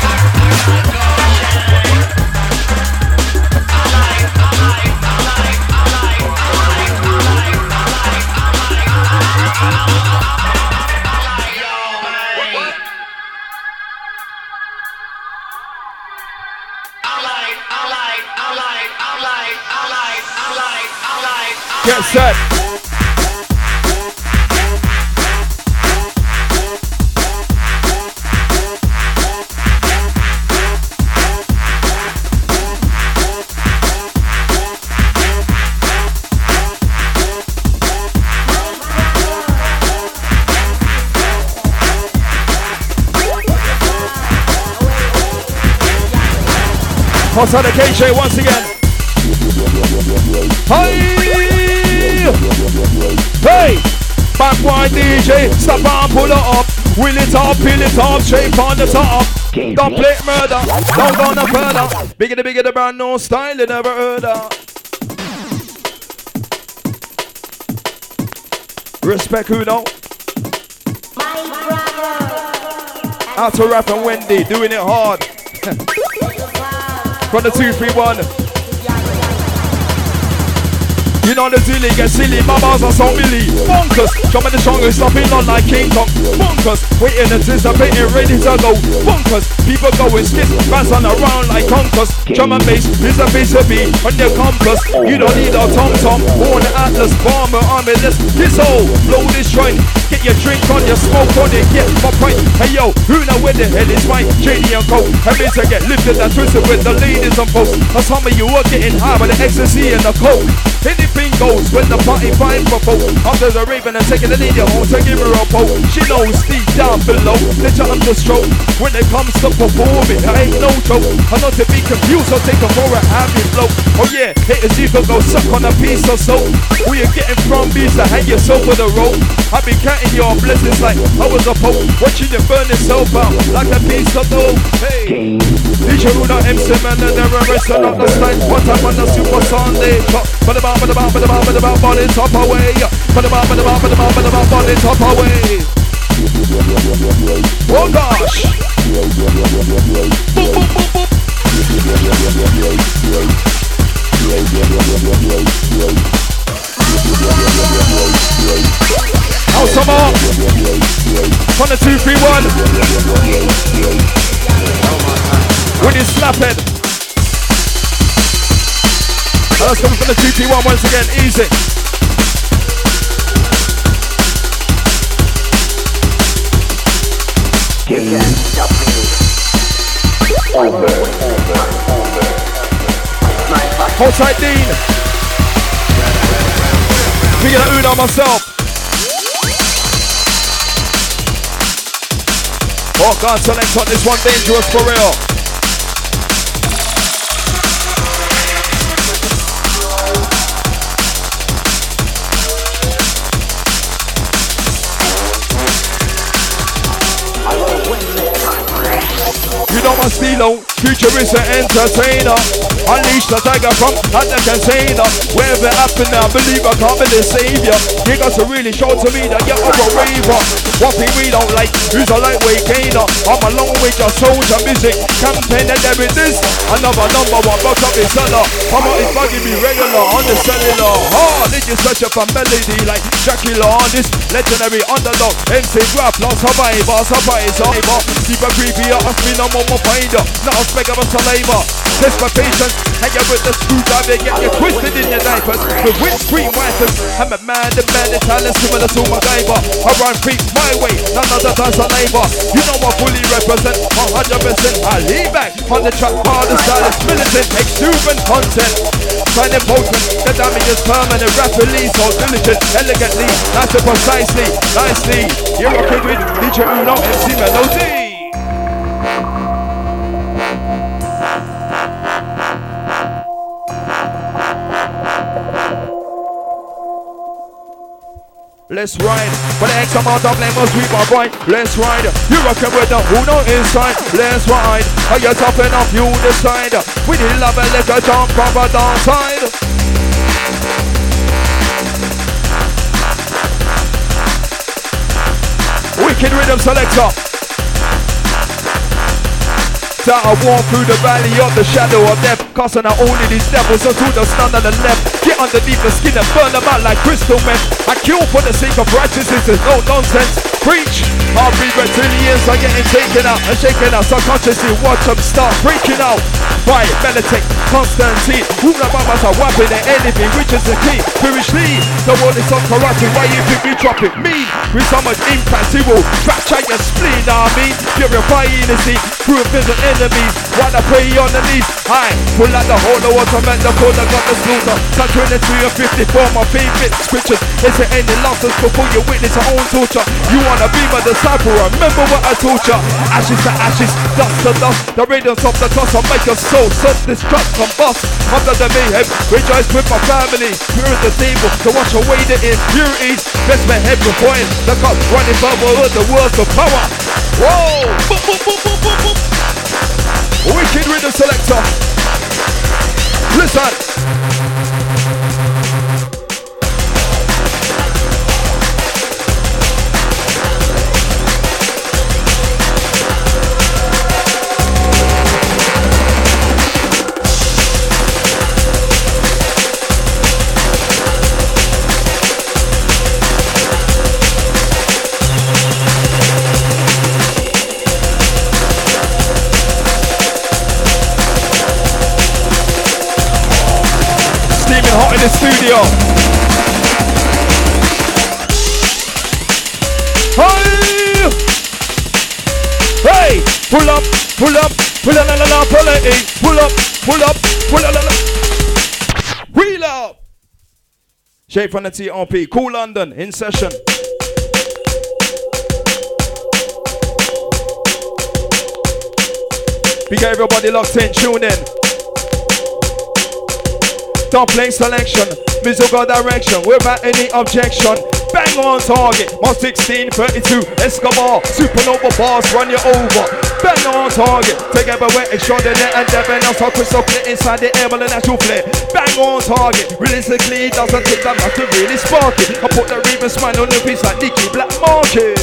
Get set. Outside the KJ once again. Hi! Hey! Backward DJ, stop and pull it up. Wheel it up, peel it up, shape on the top. Don't play murder, don't go no further. Bigger the brand, no style, you never heard of. Respect who know? Out to Rap and Wendy, doing it hard. From the 231. You know the dealing get silly, my bars are so milly. Bonkers, jumping the strongest, stopping on like King Kong. Bonkers, waiting, anticipating, ready to go. Bonkers, people going skits, bouncing around like conkers. Drum and bass, is a piece of beat on your compass. You don't need a tom-tom, or an atlas, bomber, armless. This whole, blow this joint. Get your drink on, your smoke on it, get my point. Hey yo, who know where the hell is mine? JD and Coke, having to get lifted and twisted with the ladies and folks. Or some of you are getting high with the ecstasy and the coke. Anything goes when the party fight for folk. After the raven and taking the lady home to give her a poke. She knows deep down below, they jump the stroke. When it comes to performing, I ain't no joke. I'm not to be confused, so take her for a happy flow. Oh yeah, haters, you can go suck on a piece of soap. Where you getting from, bees to hang yourself with a rope. I've been counting your blessings like I was a pope. Watching you burn yourself out like a piece of dope. Hey, DJ Uno, MC Man, and they're arrested on the stage. One time on the Super Sunday. Bada body top away. Bada body top away. Oh gosh. Boop, boop, boop, boop. Oh, some more. On the 2, 3, 1. With his slaphead. And let's come from the 2, 3, 1 once again. Easy. You can't stop me. Hold tight, Dean. Bigger than Uno myself. Oh God, select on this one, dangerous for real. You know my stilo, future is an entertainer. Unleash the tiger from the container. Wherever it happened now, believe I can't be the savior. You got to really show to me that you're a raver. One thing we don't like, who's a lightweight gainer. I'm along with your soldier music campaign and there it is. Another number one, box up his seller. I'm out his bugging me regular on the cellular. Hard, did you search for melody like Dracula on this legendary underdog. MC Grab, lost survivor. Deeper creepy, I spin on my finder. Not a speck of a saliva. Test my patience, hang out with the screwdriver, get you twisted in your diapers. With windscreen wipers, I'm a man, the talent similar to MacGyver. I run freaks my way, none other than saliva. You know I fully represent 100%. I lean back on the track, bar the style is militant, exuberant content. Signing potent, the damage is permanent, rapidly, so diligent, elegantly, nice and precisely, nicely. You're rocking with DJ Uno, MC Melody. Let's ride, for the X amount of lemons we are right. Let's ride, you rockin' with the Uno inside. Let's ride, are you tough enough, you decide. We need love and let you jump from a downside. Wicked rhythm selector. That I walk through the valley of the shadow of death, casting out only these devils unto the stand on the left. Get underneath the skin and burn them out like crystal meth. I kill for the sake of righteousness, there's no nonsense. Preach, our free reptilians are getting taken out and shaken out. Subconsciously watch them start breaking out. Right, meditate, Constantine. Who the mamas are wiping at anything, which is the key. Spiritually, the world is so corrupted. Why you think we dropping me? With so much impact, it will fracture your spleen. I mean, purifying the sea, proof is an enemies. Wanna pray on the knees. I pull out the whole of what I meant, the code I got the slaughter. Psalm 23 and 54, my favorite scriptures. Is there any losses before you witness your own torture? You wanna be my disciple, remember what I taught you. Ashes to ashes, dust to dust. The radiance of the toss will make your soul self-destruct, combust. Under the mayhem, rejoice with my family. Here at the table to wash away the impurities. Bless my head with oil, the cup running bubble with the words of power. Whoa! Boop, boop, boop, boop, boop, boop. Wicked rhythm selector. Listen. radio. Hey! Hey! Pull up, pull up, pull up, pull up, pull up, pull up, pull up. Wheel up! Shape from the TRP. Cool London in session. We got everybody locked in, tune in. Dumpling selection, musical direction, without any objection. Bang on target, my 1632 Escobar, supernova bars run you over. Bang on target, together we're extraordinary and debonair, so crystal clear inside the air, but the natural flare. Bang on target, realistically doesn't take that much to really spark it. I put the Raven smile on the piece like Nicky Black Market.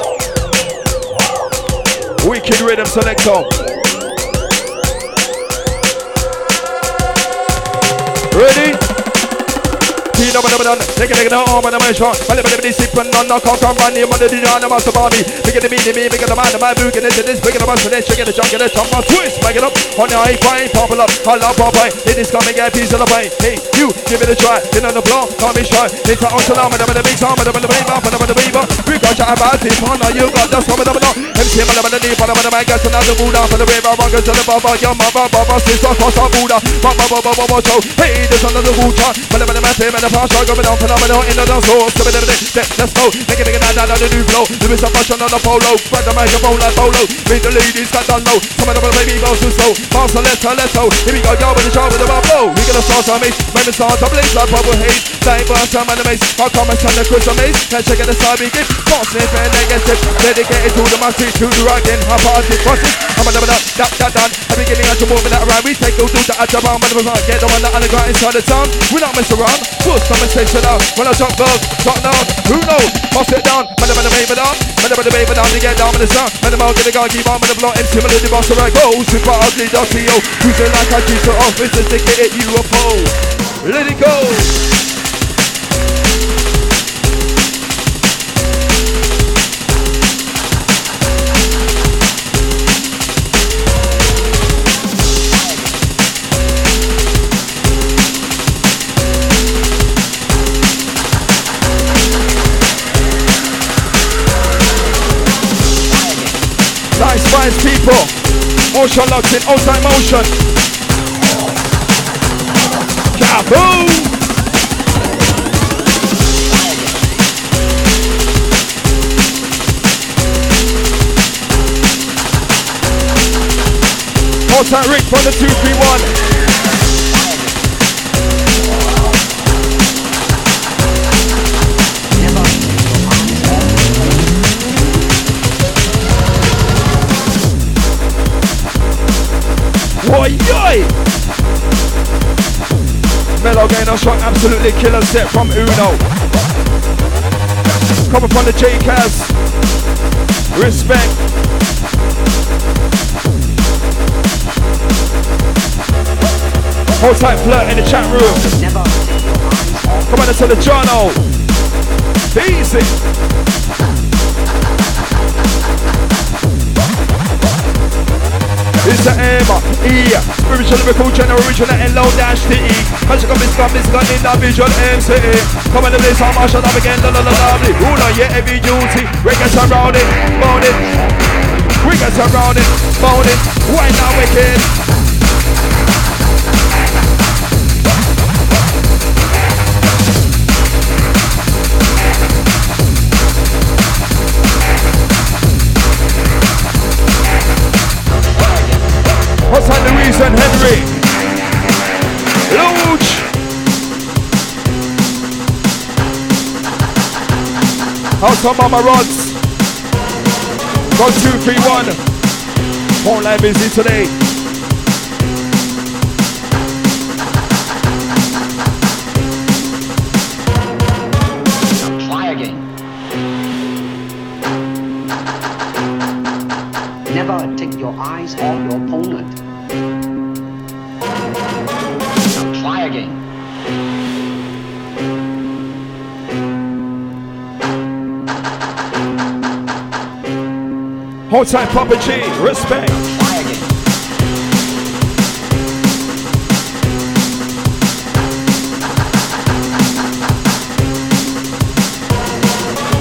Wicked rhythm selector. Ready? Take it on with the measure. I live in the sipping on the cock and run him on the design of Master Bobby. Make it the meaning, make it the man of my book, and into this, big of the bus, and then shake it, the junk, and the chunk, my twist, make it up on the high fine, pop it up. I love Popeye, it is coming, get a piece of the pie. Hey, you, give it a try, get on the block, can't be shy. It's an on alarm, and I'm in the big song, and I'm in the baby, and I'm in the baby. We got you about it, on you got just coming up and up. MC, I'm in the deep, and I'm in the man, gets another Buddha, for the river, I'm going to the Baba, your mother, Baba, sister, cross our Buddha, Baba, so, hey, there's another Buddha, but I'm in the man, and the past, I'm going on. Phenomenal in the dance hall, let's go. Make it that the new flow. There is a fashion on the polo, spread the microphone like polo. Make the ladies got down low. Some of the baby girls too slow. Faster, let's go. Here we go, y'all with the show with the bubble. We gonna start some mace, make me start to blaze like bubble haze. Like burn some of the mace, I'll come and send the crystal mace. Let's check it the side we give. Positive and negative, dedicated to the masses, to the rockin', how far this process. I'm gonna that done. I'm beginning to move that around. We take those dudes at the bomb, but we're not get the one that underground inside the town. We not mess around. Push some station out. When I jump girls, drop down, who knows? I'll sit down, man, the baby down, man, the baby down to get down with the sun. Man, the mouth, get the guy, keep on with the block, MC, man, the boss, the right, go, super ugly, .co. Who's it like I keep it off, it's a ticket at UFO. Let it go. Nice people, motion locked in, outside motion. Kaboom! Outside Rick from the 231. Oi, oi! Mellow getting a strong, absolutely killer set from Uno. Coming from the J-Caz. Respect. Hold tight, flirt in the chat room. Come on into the journal. Easy. It's the M, E, spiritual, lyrical, general, original, and low dash T-E. Magical, miscom, individual, MCE. Come on to this, I'm shut up again, lovely. Ruler, yeah, heavy duty. We get around it, moan it. We get around it, moan it. Why not wicked? Outside Louise and Henry. Luch. Outside Mama Rods. Got 231. Phone line busy today. Try again. Never take your eyes off your opponent. Try again. Hold tight, Papa G. Respect. Try again.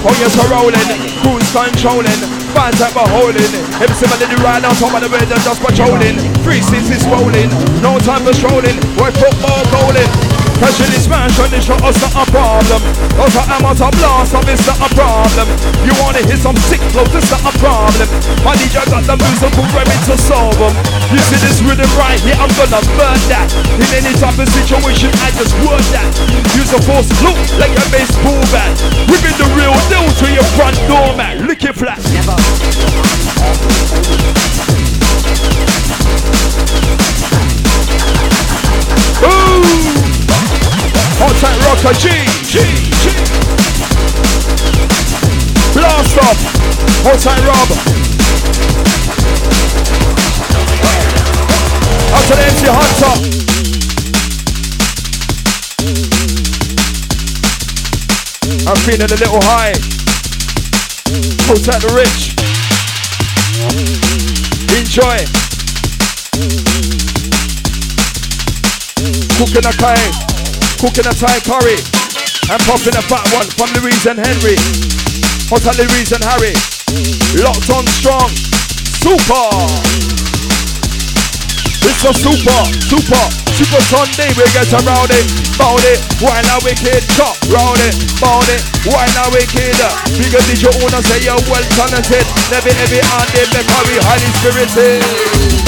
Oh yes, we're rolling, cruise controlling, fans that we're holding. Every single ride on top of the bed, they're just patrolling. 360 rolling, no time for strolling. We're football goaling. Catching this man trying to show us not a problem. Those are amounts of blast, so it's not a problem. You wanna hear some sick flow, it's not a problem. My DJ got the musical ready to solve them. You see this rhythm right here, I'm gonna burn that. In any type of situation, I just word that. Use a force, look like a baseball bat. Whipping the real deal to your front door, man. Lick it flat. Never. Ooh! Hot tight rocker, G. Blast off. Hot tight Rob. Out to the MC Hunter. I'm feeling a little high. Hot tight the rich. Enjoy. Cooking a Thai. Cooking a Thai curry and popping a fat one from Louise and Henry. Hot at Louise and Harry. Locked on strong. Super. It's a super Sunday. We get around it, bound it. Why now wicked? Chop round it, bound it. Why now wicked? Because did your owner say you're well talented? Never every hand they make we highly spirited.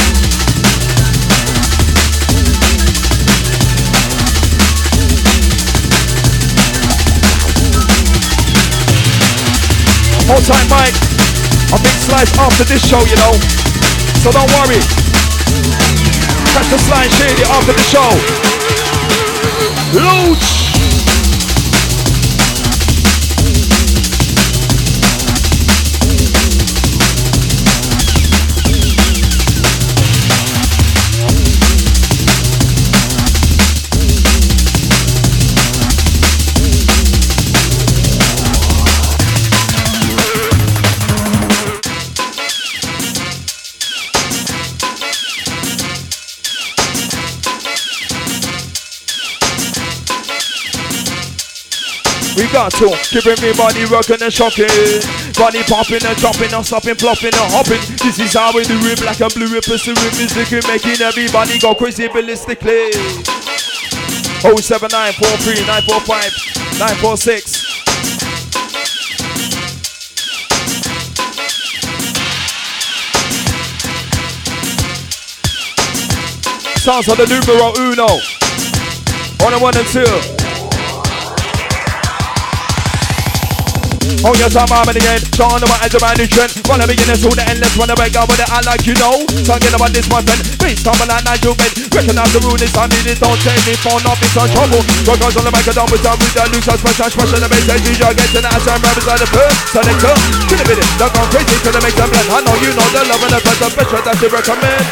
Hold tight, Mike. A big slice after this show, you know. So don't worry. Catch the slice shady after the show. Looch! We got to keep everybody rocking and shocking. Body popping and dropping and stopping, flopping and hopping. This is how we do it, black and blue, pursuing music, making everybody go crazy ballistically. 07943 945 946. Sounds of the numero uno. On a 1 and 2. Oh yes, I'm in the end. Sean about as a man new trend. Wanna begin to the endless. Wanna break out with it, I like you know. Talking about this, my friend. Please tumble like Nigel Ben. Recognize the rule this time. It don't take me for nothing. On trouble. Rock on the mic, down with the loose. Special the bass. As usual, get to the answer. I'm beside the first. Selector. Kill a minute. They're gone crazy till they make them blend. I know you know the love and the best. The special that you recommend.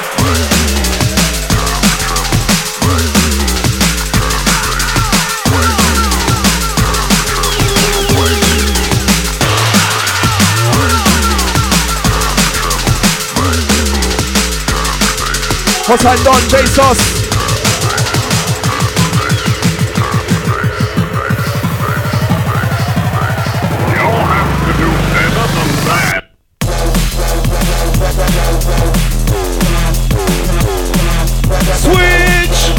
What's that done, Jesus? You don't have to do better than that. Switch!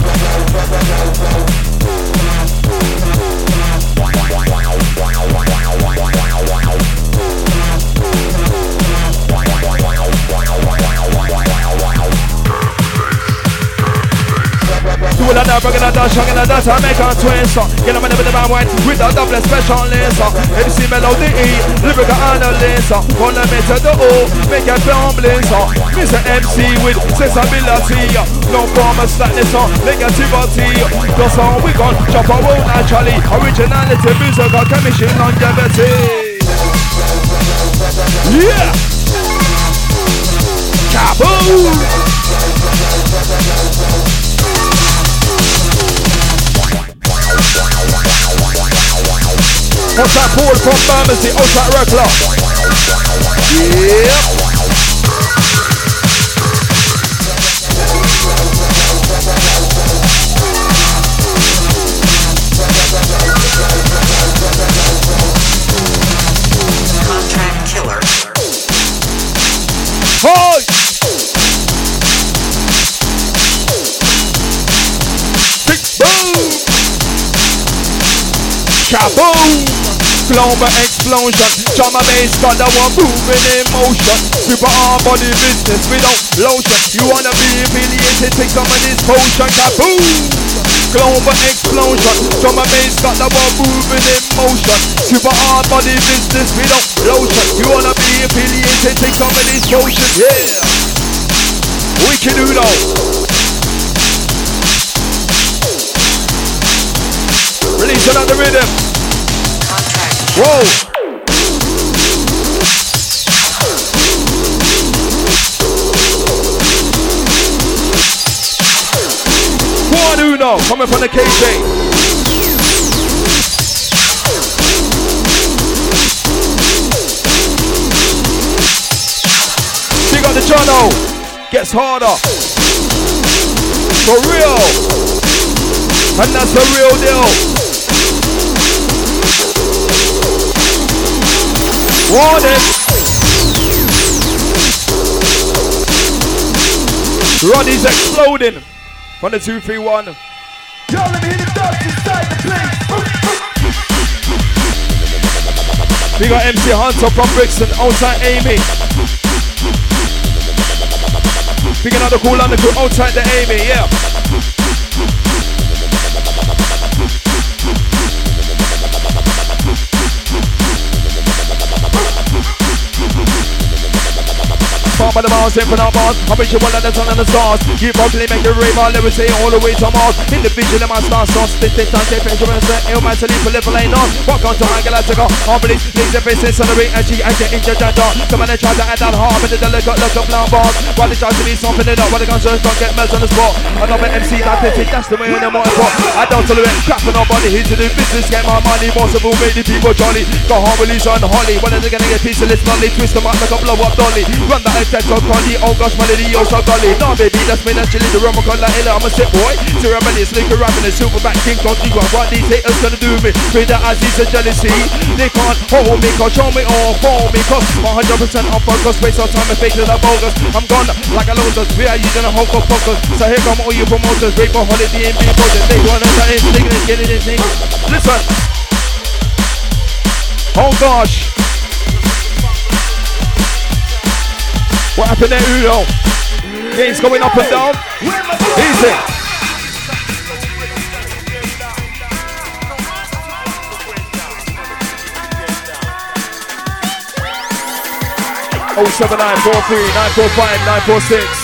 Do it another, we're gonna dash, I'm gonna dash, I make a twist. Get them in the man white with a double special laser. MC melody E, lyrical analyzer. Gonna make to the O, make a film blazer. Mr. MC with sensibility. No promise slackness or negativity. That's how we gon' chop our own naturally. Originality, musical chemistry, longevity. Yeah! Kaboom! What's that Paul from Bermondsey? What's that Reckler? Yep. Kaboom! Global explosion. Drum and bass got the one moving in motion. Super hard body business without lotion. You wanna be affiliated, take some of this potion. Kaboom! Global explosion. Drum and bass got the one moving in motion. Super hard body business without lotion. You wanna be affiliated, take some of this potion. Yeah! We can do though. Release another rhythm. Whoa! One Uno coming from the KJ. Big on the Jono. Gets harder. For real. And that's the real deal. Warning! Roddy's exploding from the 231. Y'all let me hit the dust inside the place. We got MC Hunter from Brixton, outside Amy. Picking out the cool on the crew outside the Amy, yeah. Farm by the Mars, infinite bars. I wish you one of the sun and the stars. You probably make it rave, I'll never say all the way to Mars. Individual in my star sauce. This time, take picture and set ill man to leave for little ain't on. Walk on to my galactica. Harmony, leaves the business on the rate and she ain't getting your gender. Come on and try to add that harm in the delicate look of flower bars. While they try to be something it up, while the guns just don't get melted on the spot. Another MC that fits, that's the way in the morning pop. I don't tolerate crap for nobody. Here's to the business, get my money. Most of all made the people jolly. Got harmonies on Holly. When are they gonna get piece of this lonely? Twist them up like a blow up dolly. Run that effect so condy. Oh gosh, melody, oh so golly. Nah baby, that's me naturally. The rum con like Ella, I'm a sick boy. To rebellious, liquor rapping, a silverback king on the ground. What these haters gonna do me? With the Aziz and jealousy. They can't hold me, can't show me or fall me. Cause 100% on focus, waste of time and fake to the bogus. I'm gone like a lotus, we are using a whole focus. So here come all you promoters, break for holiday and be project. They wanna try and stick it, get it in thing. Listen. Oh gosh. What happened there, Uno? Games going up and down. Easy. Oh 7943945946.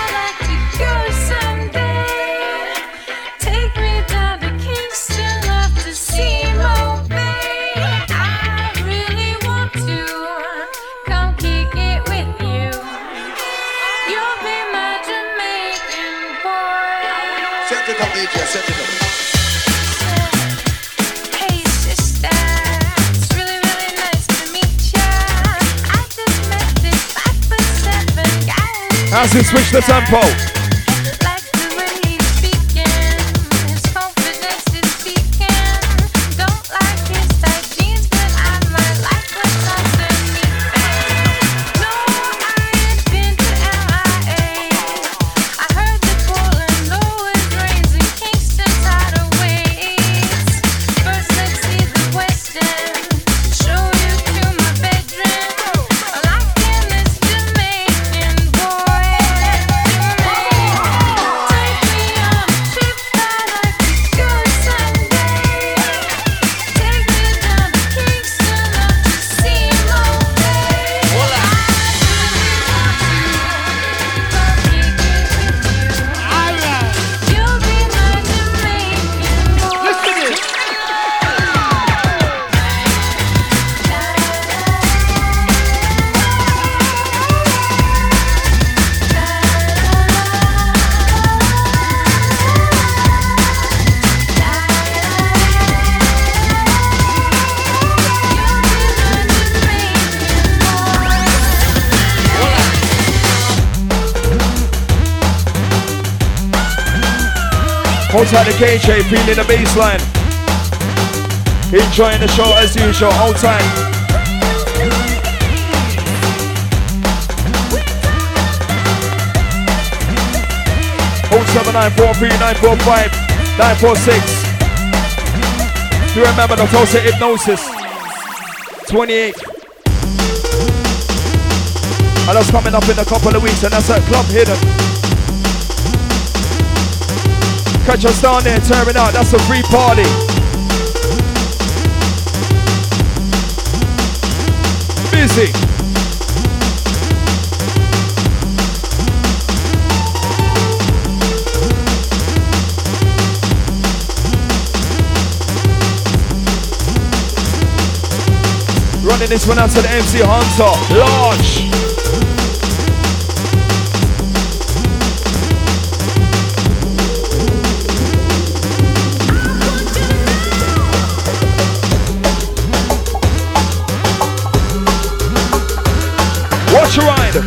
Hey sister, it's really nice to meet ya. I just met this 5'7" guy. As we switch the tempo. Like the way he's speaking, his confidence is speaking. Don't like his tight jeans, but I might like what's underneath it. No, I ain't been to LIA. I heard that Portland always rains and Kingston's tidal waves. First let's see the West End, show you to my bedroom. Liking this Jamaican boy. Take me on a trip that I could go someday. Take me down to Kingston up to see my bay. I really want to come kick it with you. You'll be my Jamaican boy. Listen to this. Outside the KJ, feeling the baseline. Enjoying the show as usual, outside. Oh 7943945946. You remember the Tulsa Hypnosis 28th. And that's coming up in a couple of weeks, and that's at Club Hidden. Catch us down there, tearing out. That's a free party. Busy. Running this one out to the MC Hunter. Launch. Watch your ride.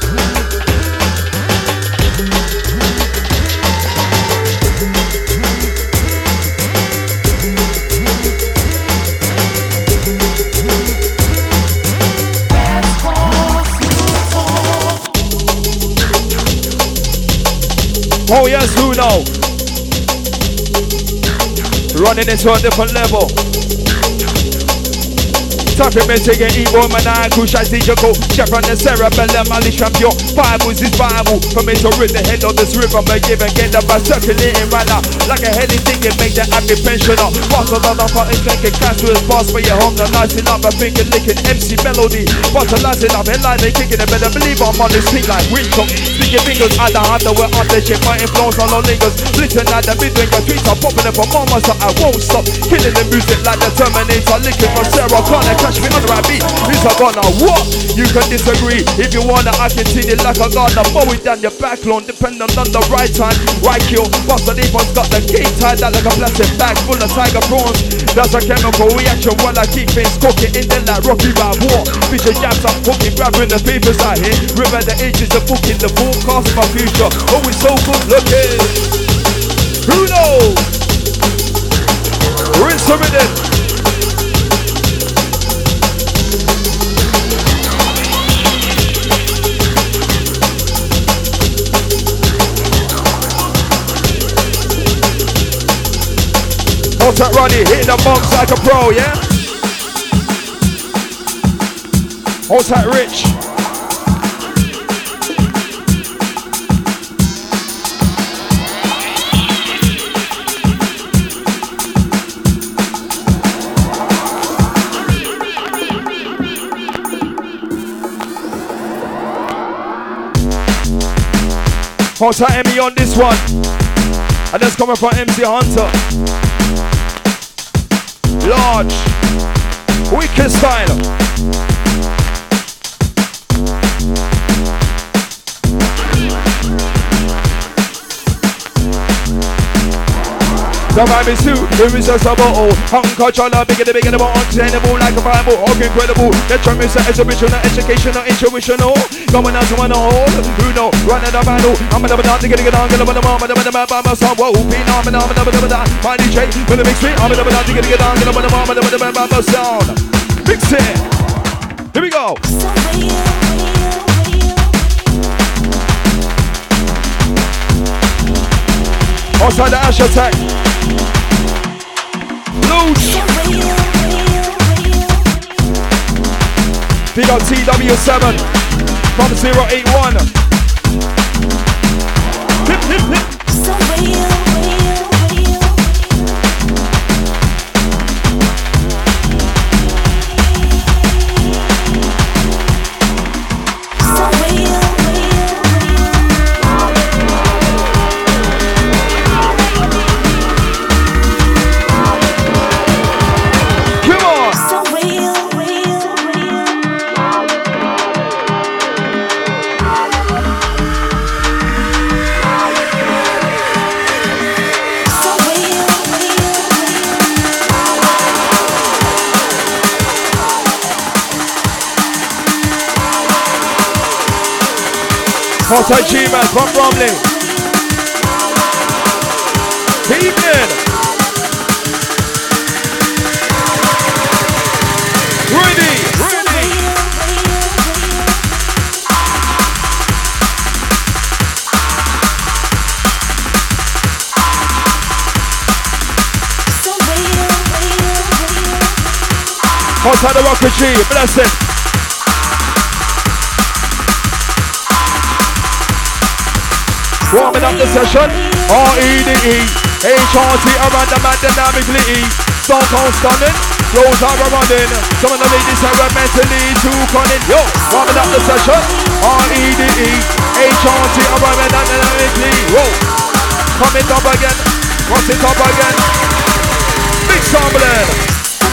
Oh yes, who know? Running into a different level. Talking me taking evil, maniacal, strategical. Chef on the cerebellum, Ali champion. Bibles is Bible. For me to rid the head of this river, I give and get up by circulating right now. Like a heady thinking, make the happy pensioner. Faster than the fucking thinking, cancel is fast for your home. The nicing up, a finger licking MC melody. Bottlizing up, headline, they kicking it. Better believe I'm on this thing like Winchon. Speaking fingers, I don't have to wear up the shit. My influence on all niggas. Blitzing like the mid-winger. Tweets are popping up for mama, so I won't stop. Killing the music like the Terminator. Licking my Sarah Connor. Catch me on the right beat. Is I gonna what? You can disagree. If you wanna, I continue like a gardener. Mow it down your back lawn. Depending on the right time. Right kill. Bust the deep one's got the key tied out like a plastic bag full of tiger prawns. That's a chemical reaction while I keep things cooking in the like Rocky Balboa. Fish and jabs I'm cooking, grabbing the papers out here. Remember the ages of booking, the forecast of my future. Oh, it's so good looking. Who knows? Rinse them in it. What's that, Ronnie? Hitting the box like a pro, yeah? What's that, Rich? What's that, Emmy on this one? And that's coming from MC Hunter. Large, wicked style. The vibe is too, here is just a bottle. Culture, bigger the more untenable like a Bible. Oh, incredible. The term is exhibitional, educational, intuitional. Going out to one hole, who know, running the battle. I'm a double down to get on, get on the mom, by my son. Whoa, phenomenal, my DJ, with the mix me. I'm a double down to get on, get on the mom, by my son. Mix it. Here we go. Outside the Ash Attack. Loose. Big up TW7 from 081. Hip, hip, hip. Outside G-Man from Bromley. Evening. Ready. Outside the Rocket G, bless it. Warming up the session. R-E-D-E. H-R-T around the man dynamically. Stone Cold stunning. Flows are running. Some of the ladies are mentally too cunning. Yo, warming up the session. R-E-D-E. H-R-T around the dynamically. Whoa. Come it up again. What's it up again? Big sampling.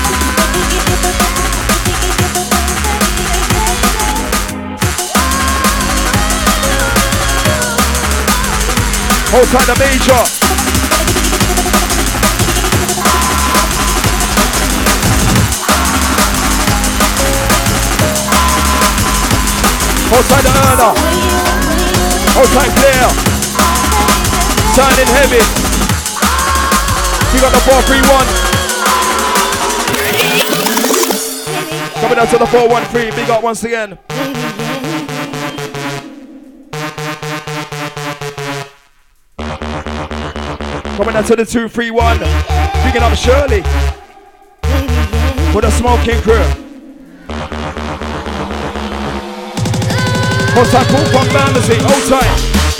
Outside the major. Outside the earner. Outside clear. Sounding heavy. We got the 4-3-1. Coming out to the 4-1-3. Big up once again. Coming out to the 2-3-1. Picking up Shirley. For the smoking crew. Hold tight, pull from Fantasy. Hold tight.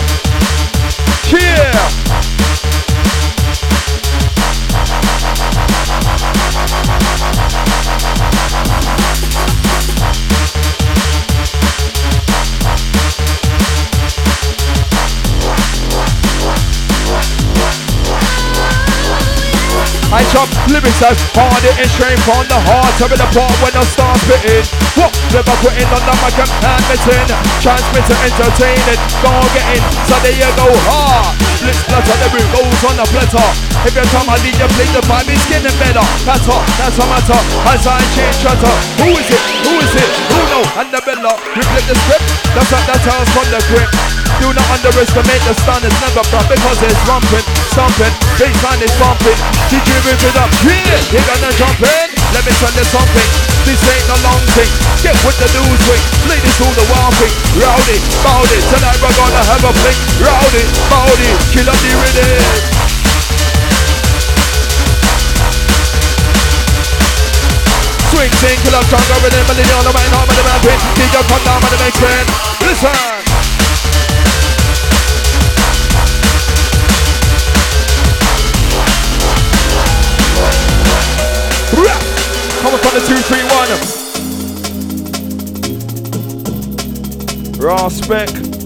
Cheer. I chop lyrics as hard and straight from the heart. I'm in the part when I start spitting. What? Never quitting on the mic and admitting. Transmitting, entertaining, go getting. So there you go, hard. Blitz splatter, the root goes on the platter. Every time I leave you play the vibe is getting better. That's a matter. As I change chatter. Who is it? Who is it? Who know? And the bella. We flip the script. That's what that tells from the grip. Do not underestimate the stun, it's never brought because it's rumping, stomping, baseline is bumping. Did you rip it up? Yeah, you're gonna jump in. Let me tell you something. This ain't a long thing. Get with the new swing. Ladies do the wild thing. Rowdy, bowdy. Tonight we're gonna have a fling. Rowdy, bowdy. Killer the rhythm. Swing, sing, kill up, jungle rhythm. Melody on the right, arm of the ramping. DJ come down with the next man. Listen. Come up on the 2-3-1. Raw spec.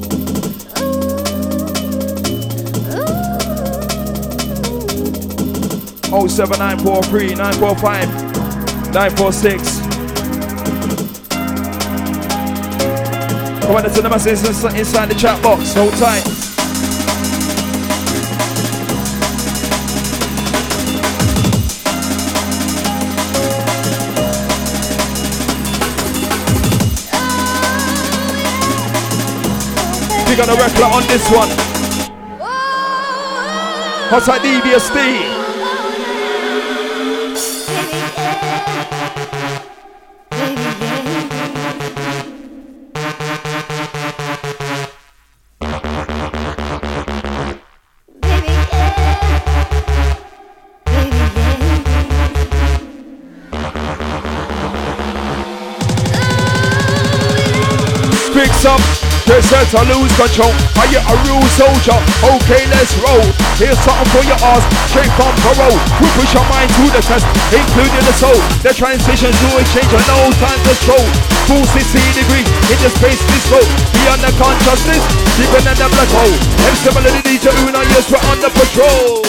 Oh 7943 945 946. Come on into the message inside the chat box. Hold tight. We got a record on this one. Hot like DBSD. Speak some. They said to lose control. Are you a real soldier? Okay, let's roll. Here's something for your ass, straight from parole. We push your mind to the test, including the soul. The transition to a change of no time to stroll. Full 60 degree in the space disco. Beyond the consciousness, deeper than the black hole. And similarly to Una, yes, we're on the patrol.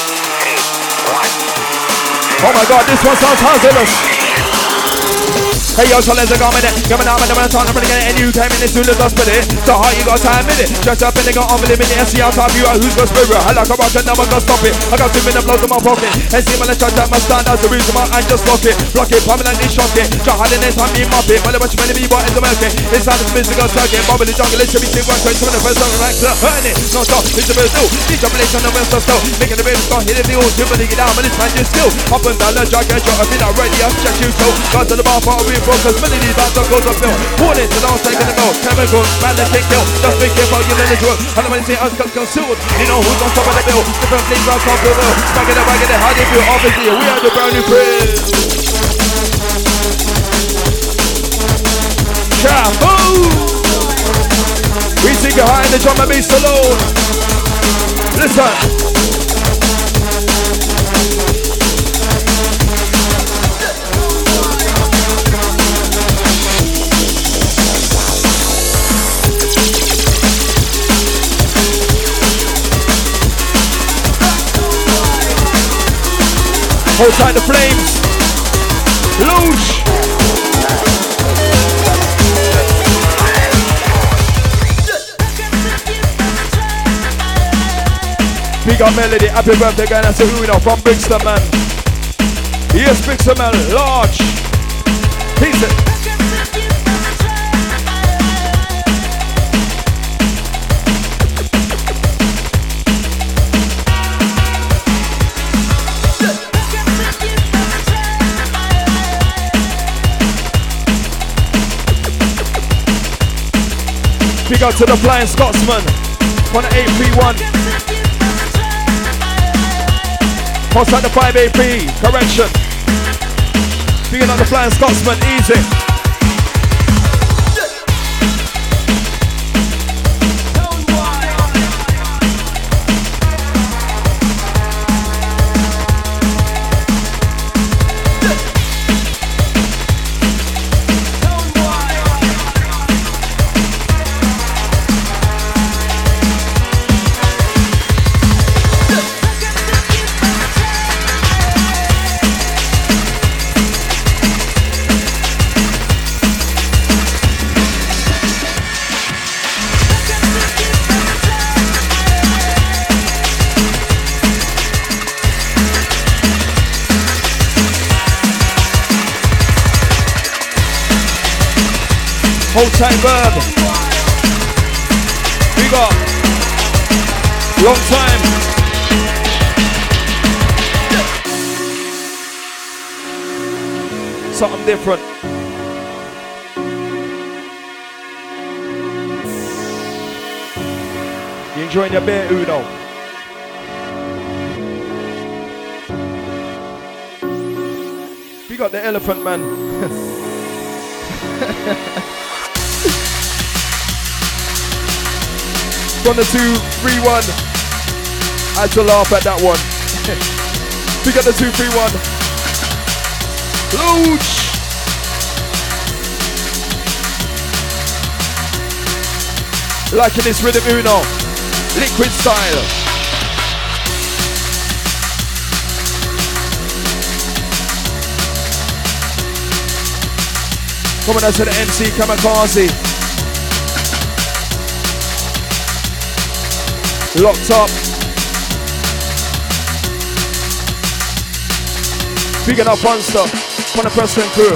Oh my God, this one sounds hazardous. Hey yo, so let's go with it. Give me now, I'm gonna turn up again, and you came in as soon as I spit it. So how you got time in it? Just up in the got on with it, and see how top you are, who's got spirit. I like a rock and never gonna stop it. I got 2 minutes blows in my pocket. And see when I touch out my stand, that's the reason why I just block it. Block it, permanently shock it. Try hiding it, time me mop it. But the much many people in the market. Inside this physical circuit, bob in the jungle, it's everything one question when the first song right to earn it. No stop, it's the first do. These compilation of the still. Making the baby start hitting the old tip and dig it down, but it's man you still. Up and down the track, and shot a bit already, I'll check you so. Got to the bar for a real focus, melody that's what goes up hill. Warning to don't take it to go. Chemicals, man, they can't kill. Just be careful, you let it drill. I don't want to say us concealed. You know who's on top of the bill. Different things are top of the bill. Smack it up, how do you feel? Obviously, we are the brand new prince. Shampoo! We take it high in the drum and bass alone. Listen. Hold tight the flames. Loosh. Big up Melody, happy birthday guy, that's a Uno from Brixton man. Yes, Brixton man, large. Peace it. Big up to the Flying Scotsman on the 831. Outside the 5 AP, correction. Big up the Flying Scotsman, easy. Hold tight, Verb. We got long time. Something different. You enjoying your beer, Uno? We got the Elephant Man. From the 2, 3, 1. I had to laugh at that one. We got the 2, 3, 1. Looch! Liking this rhythm, Uno. Liquid style. Coming out to the MC Kamikaze. Locked up. Big up Monster from the Preston crew.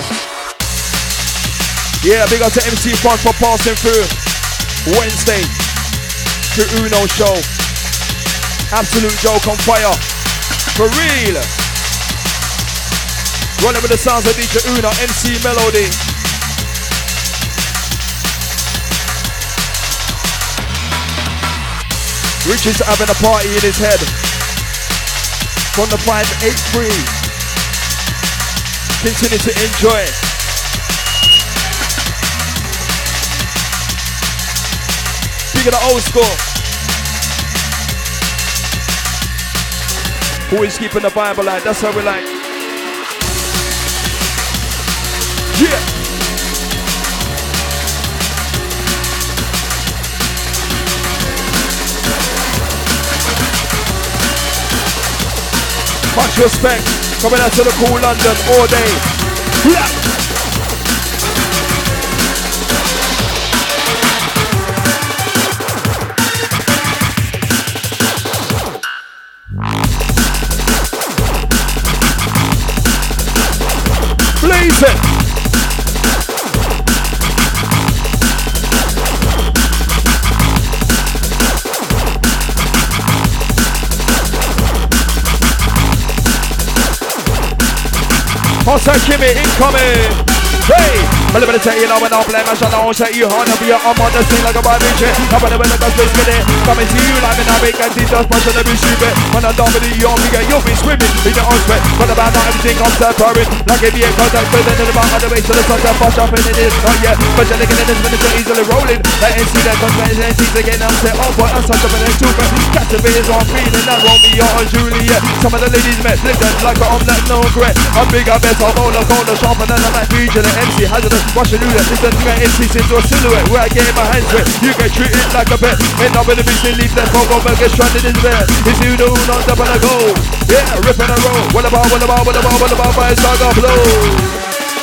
Yeah, big up to MC Fun for passing through Wednesday. The Uno show. Absolute joke on fire. For real. Running with the sounds of DJ Uno, MC Melody. Rich is having a party in his head. From the 583. Continue to enjoy it. Big of the old school. Always keeping the Bible light, that's how we like. Yeah. Much respect, coming out to the cool London all day. Yeah. Hustle Kimmy incoming. Hey, but let me tell you now when I play my shot, I won't set you hard to be I'm on the scene like a bad bitch. I'm gonna let us face with it. Coming to you like an Arabic and teachers, but you'll be stupid. When I'm done with it, you'll be swimming in the onset. But about not everything I'm separate. Like if you ain't contact with it, about on the way to the sunset, push up in it is not yet. But you're looking at this when it's easily rolling. Let it see that content and see again. I'm saying, oh boy, I'm such up in it too. Captivators on feeling that Romeo and Juliet. Some of the ladies met, living like an omelette, no regret. I'm big, I bet I'm all the sharper than I'm at region. MC hazardous, Russian roulette. Listen to my MCs into a silhouette where I get my hands wet. You get treated like a pet. End up in the beach and leave that pop over, get stranded in bed. It's you know, not up on a go. Yeah, ripping a roll. What about, my saga flow?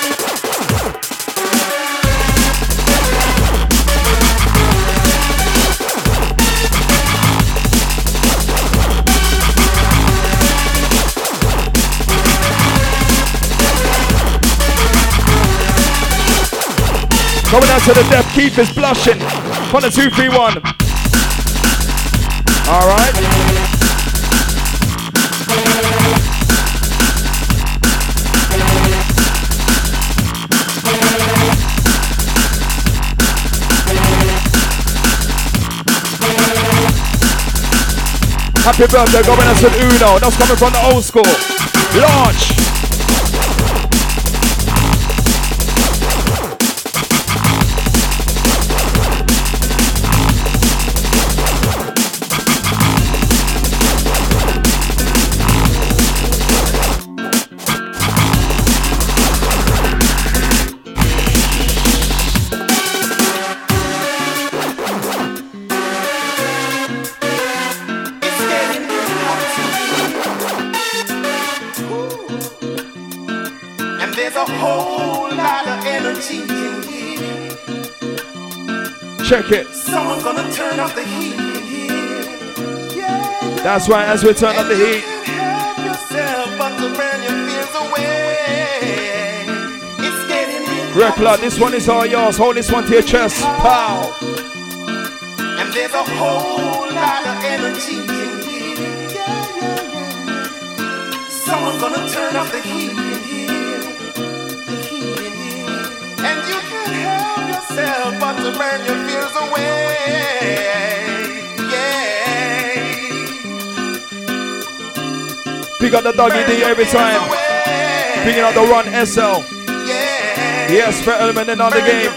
Coming out to the death, Keith is blushing. On the 2, 3, 1. Alright. Happy birthday, going out to Uno. That's coming from the old school. Launch. Check it. Someone's gonna turn up the heat. Yeah. That's right, as we turn up the heat. Help yourself, but to burn your fears away. It's getting real. Reckler, this one is all yours. Hold this one to your chest. Pow. And there's a whole lot of energy. Someone's gonna turn up the heat. And you can help yourself, but to burn your fears away. Yeah. Pick up the doggy D every time. Picking up the Run SL. Yeah. Yes, for element in on the game.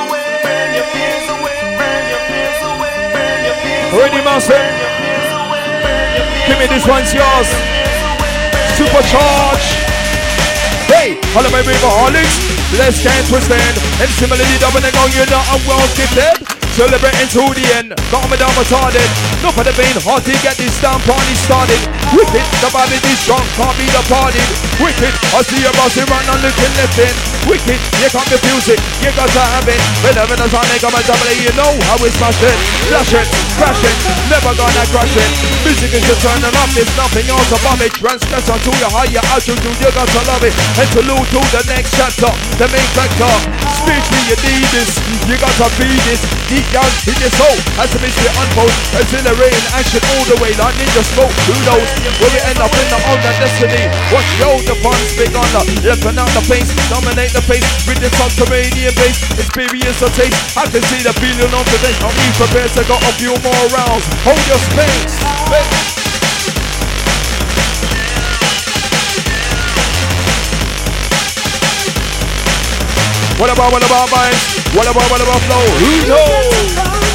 Ready, master? Give me this one's yours. Supercharge. Hey, all of my holics. Let's get twisted. And similarly, doubling on you know I'm well gifted. Celebrating to the end. Got me down retarded. No for the vein, hard to get this damn party started. Wicked, the body is strong, can't be departed. Wicked, I see your boss right on looking left in. Wicked, you can't refuse it, you got to have it. Whenever the sun ain't coming down, you know how we smash it. Flash it, crash it, never gonna crash it. Music is just turning up, there's nothing else above it. Transgress until you're higher altitude, you got to love it. And to lose to the next chapter, the main factor. Spiritually you need this, you got to be this. Deep down in your soul, as the mystery unfolds. Exhilarating action all the way like ninja smoke. Who knows, will we end up in the own destiny? Watch yo, the fun's big on the lifting out the pace, dominate the pace with the subterranean bass. Experience the taste, I can see the feeling of the day. I'll be prepared to go a few more rounds. Hold your space. What about mine? What about flow? Who knows?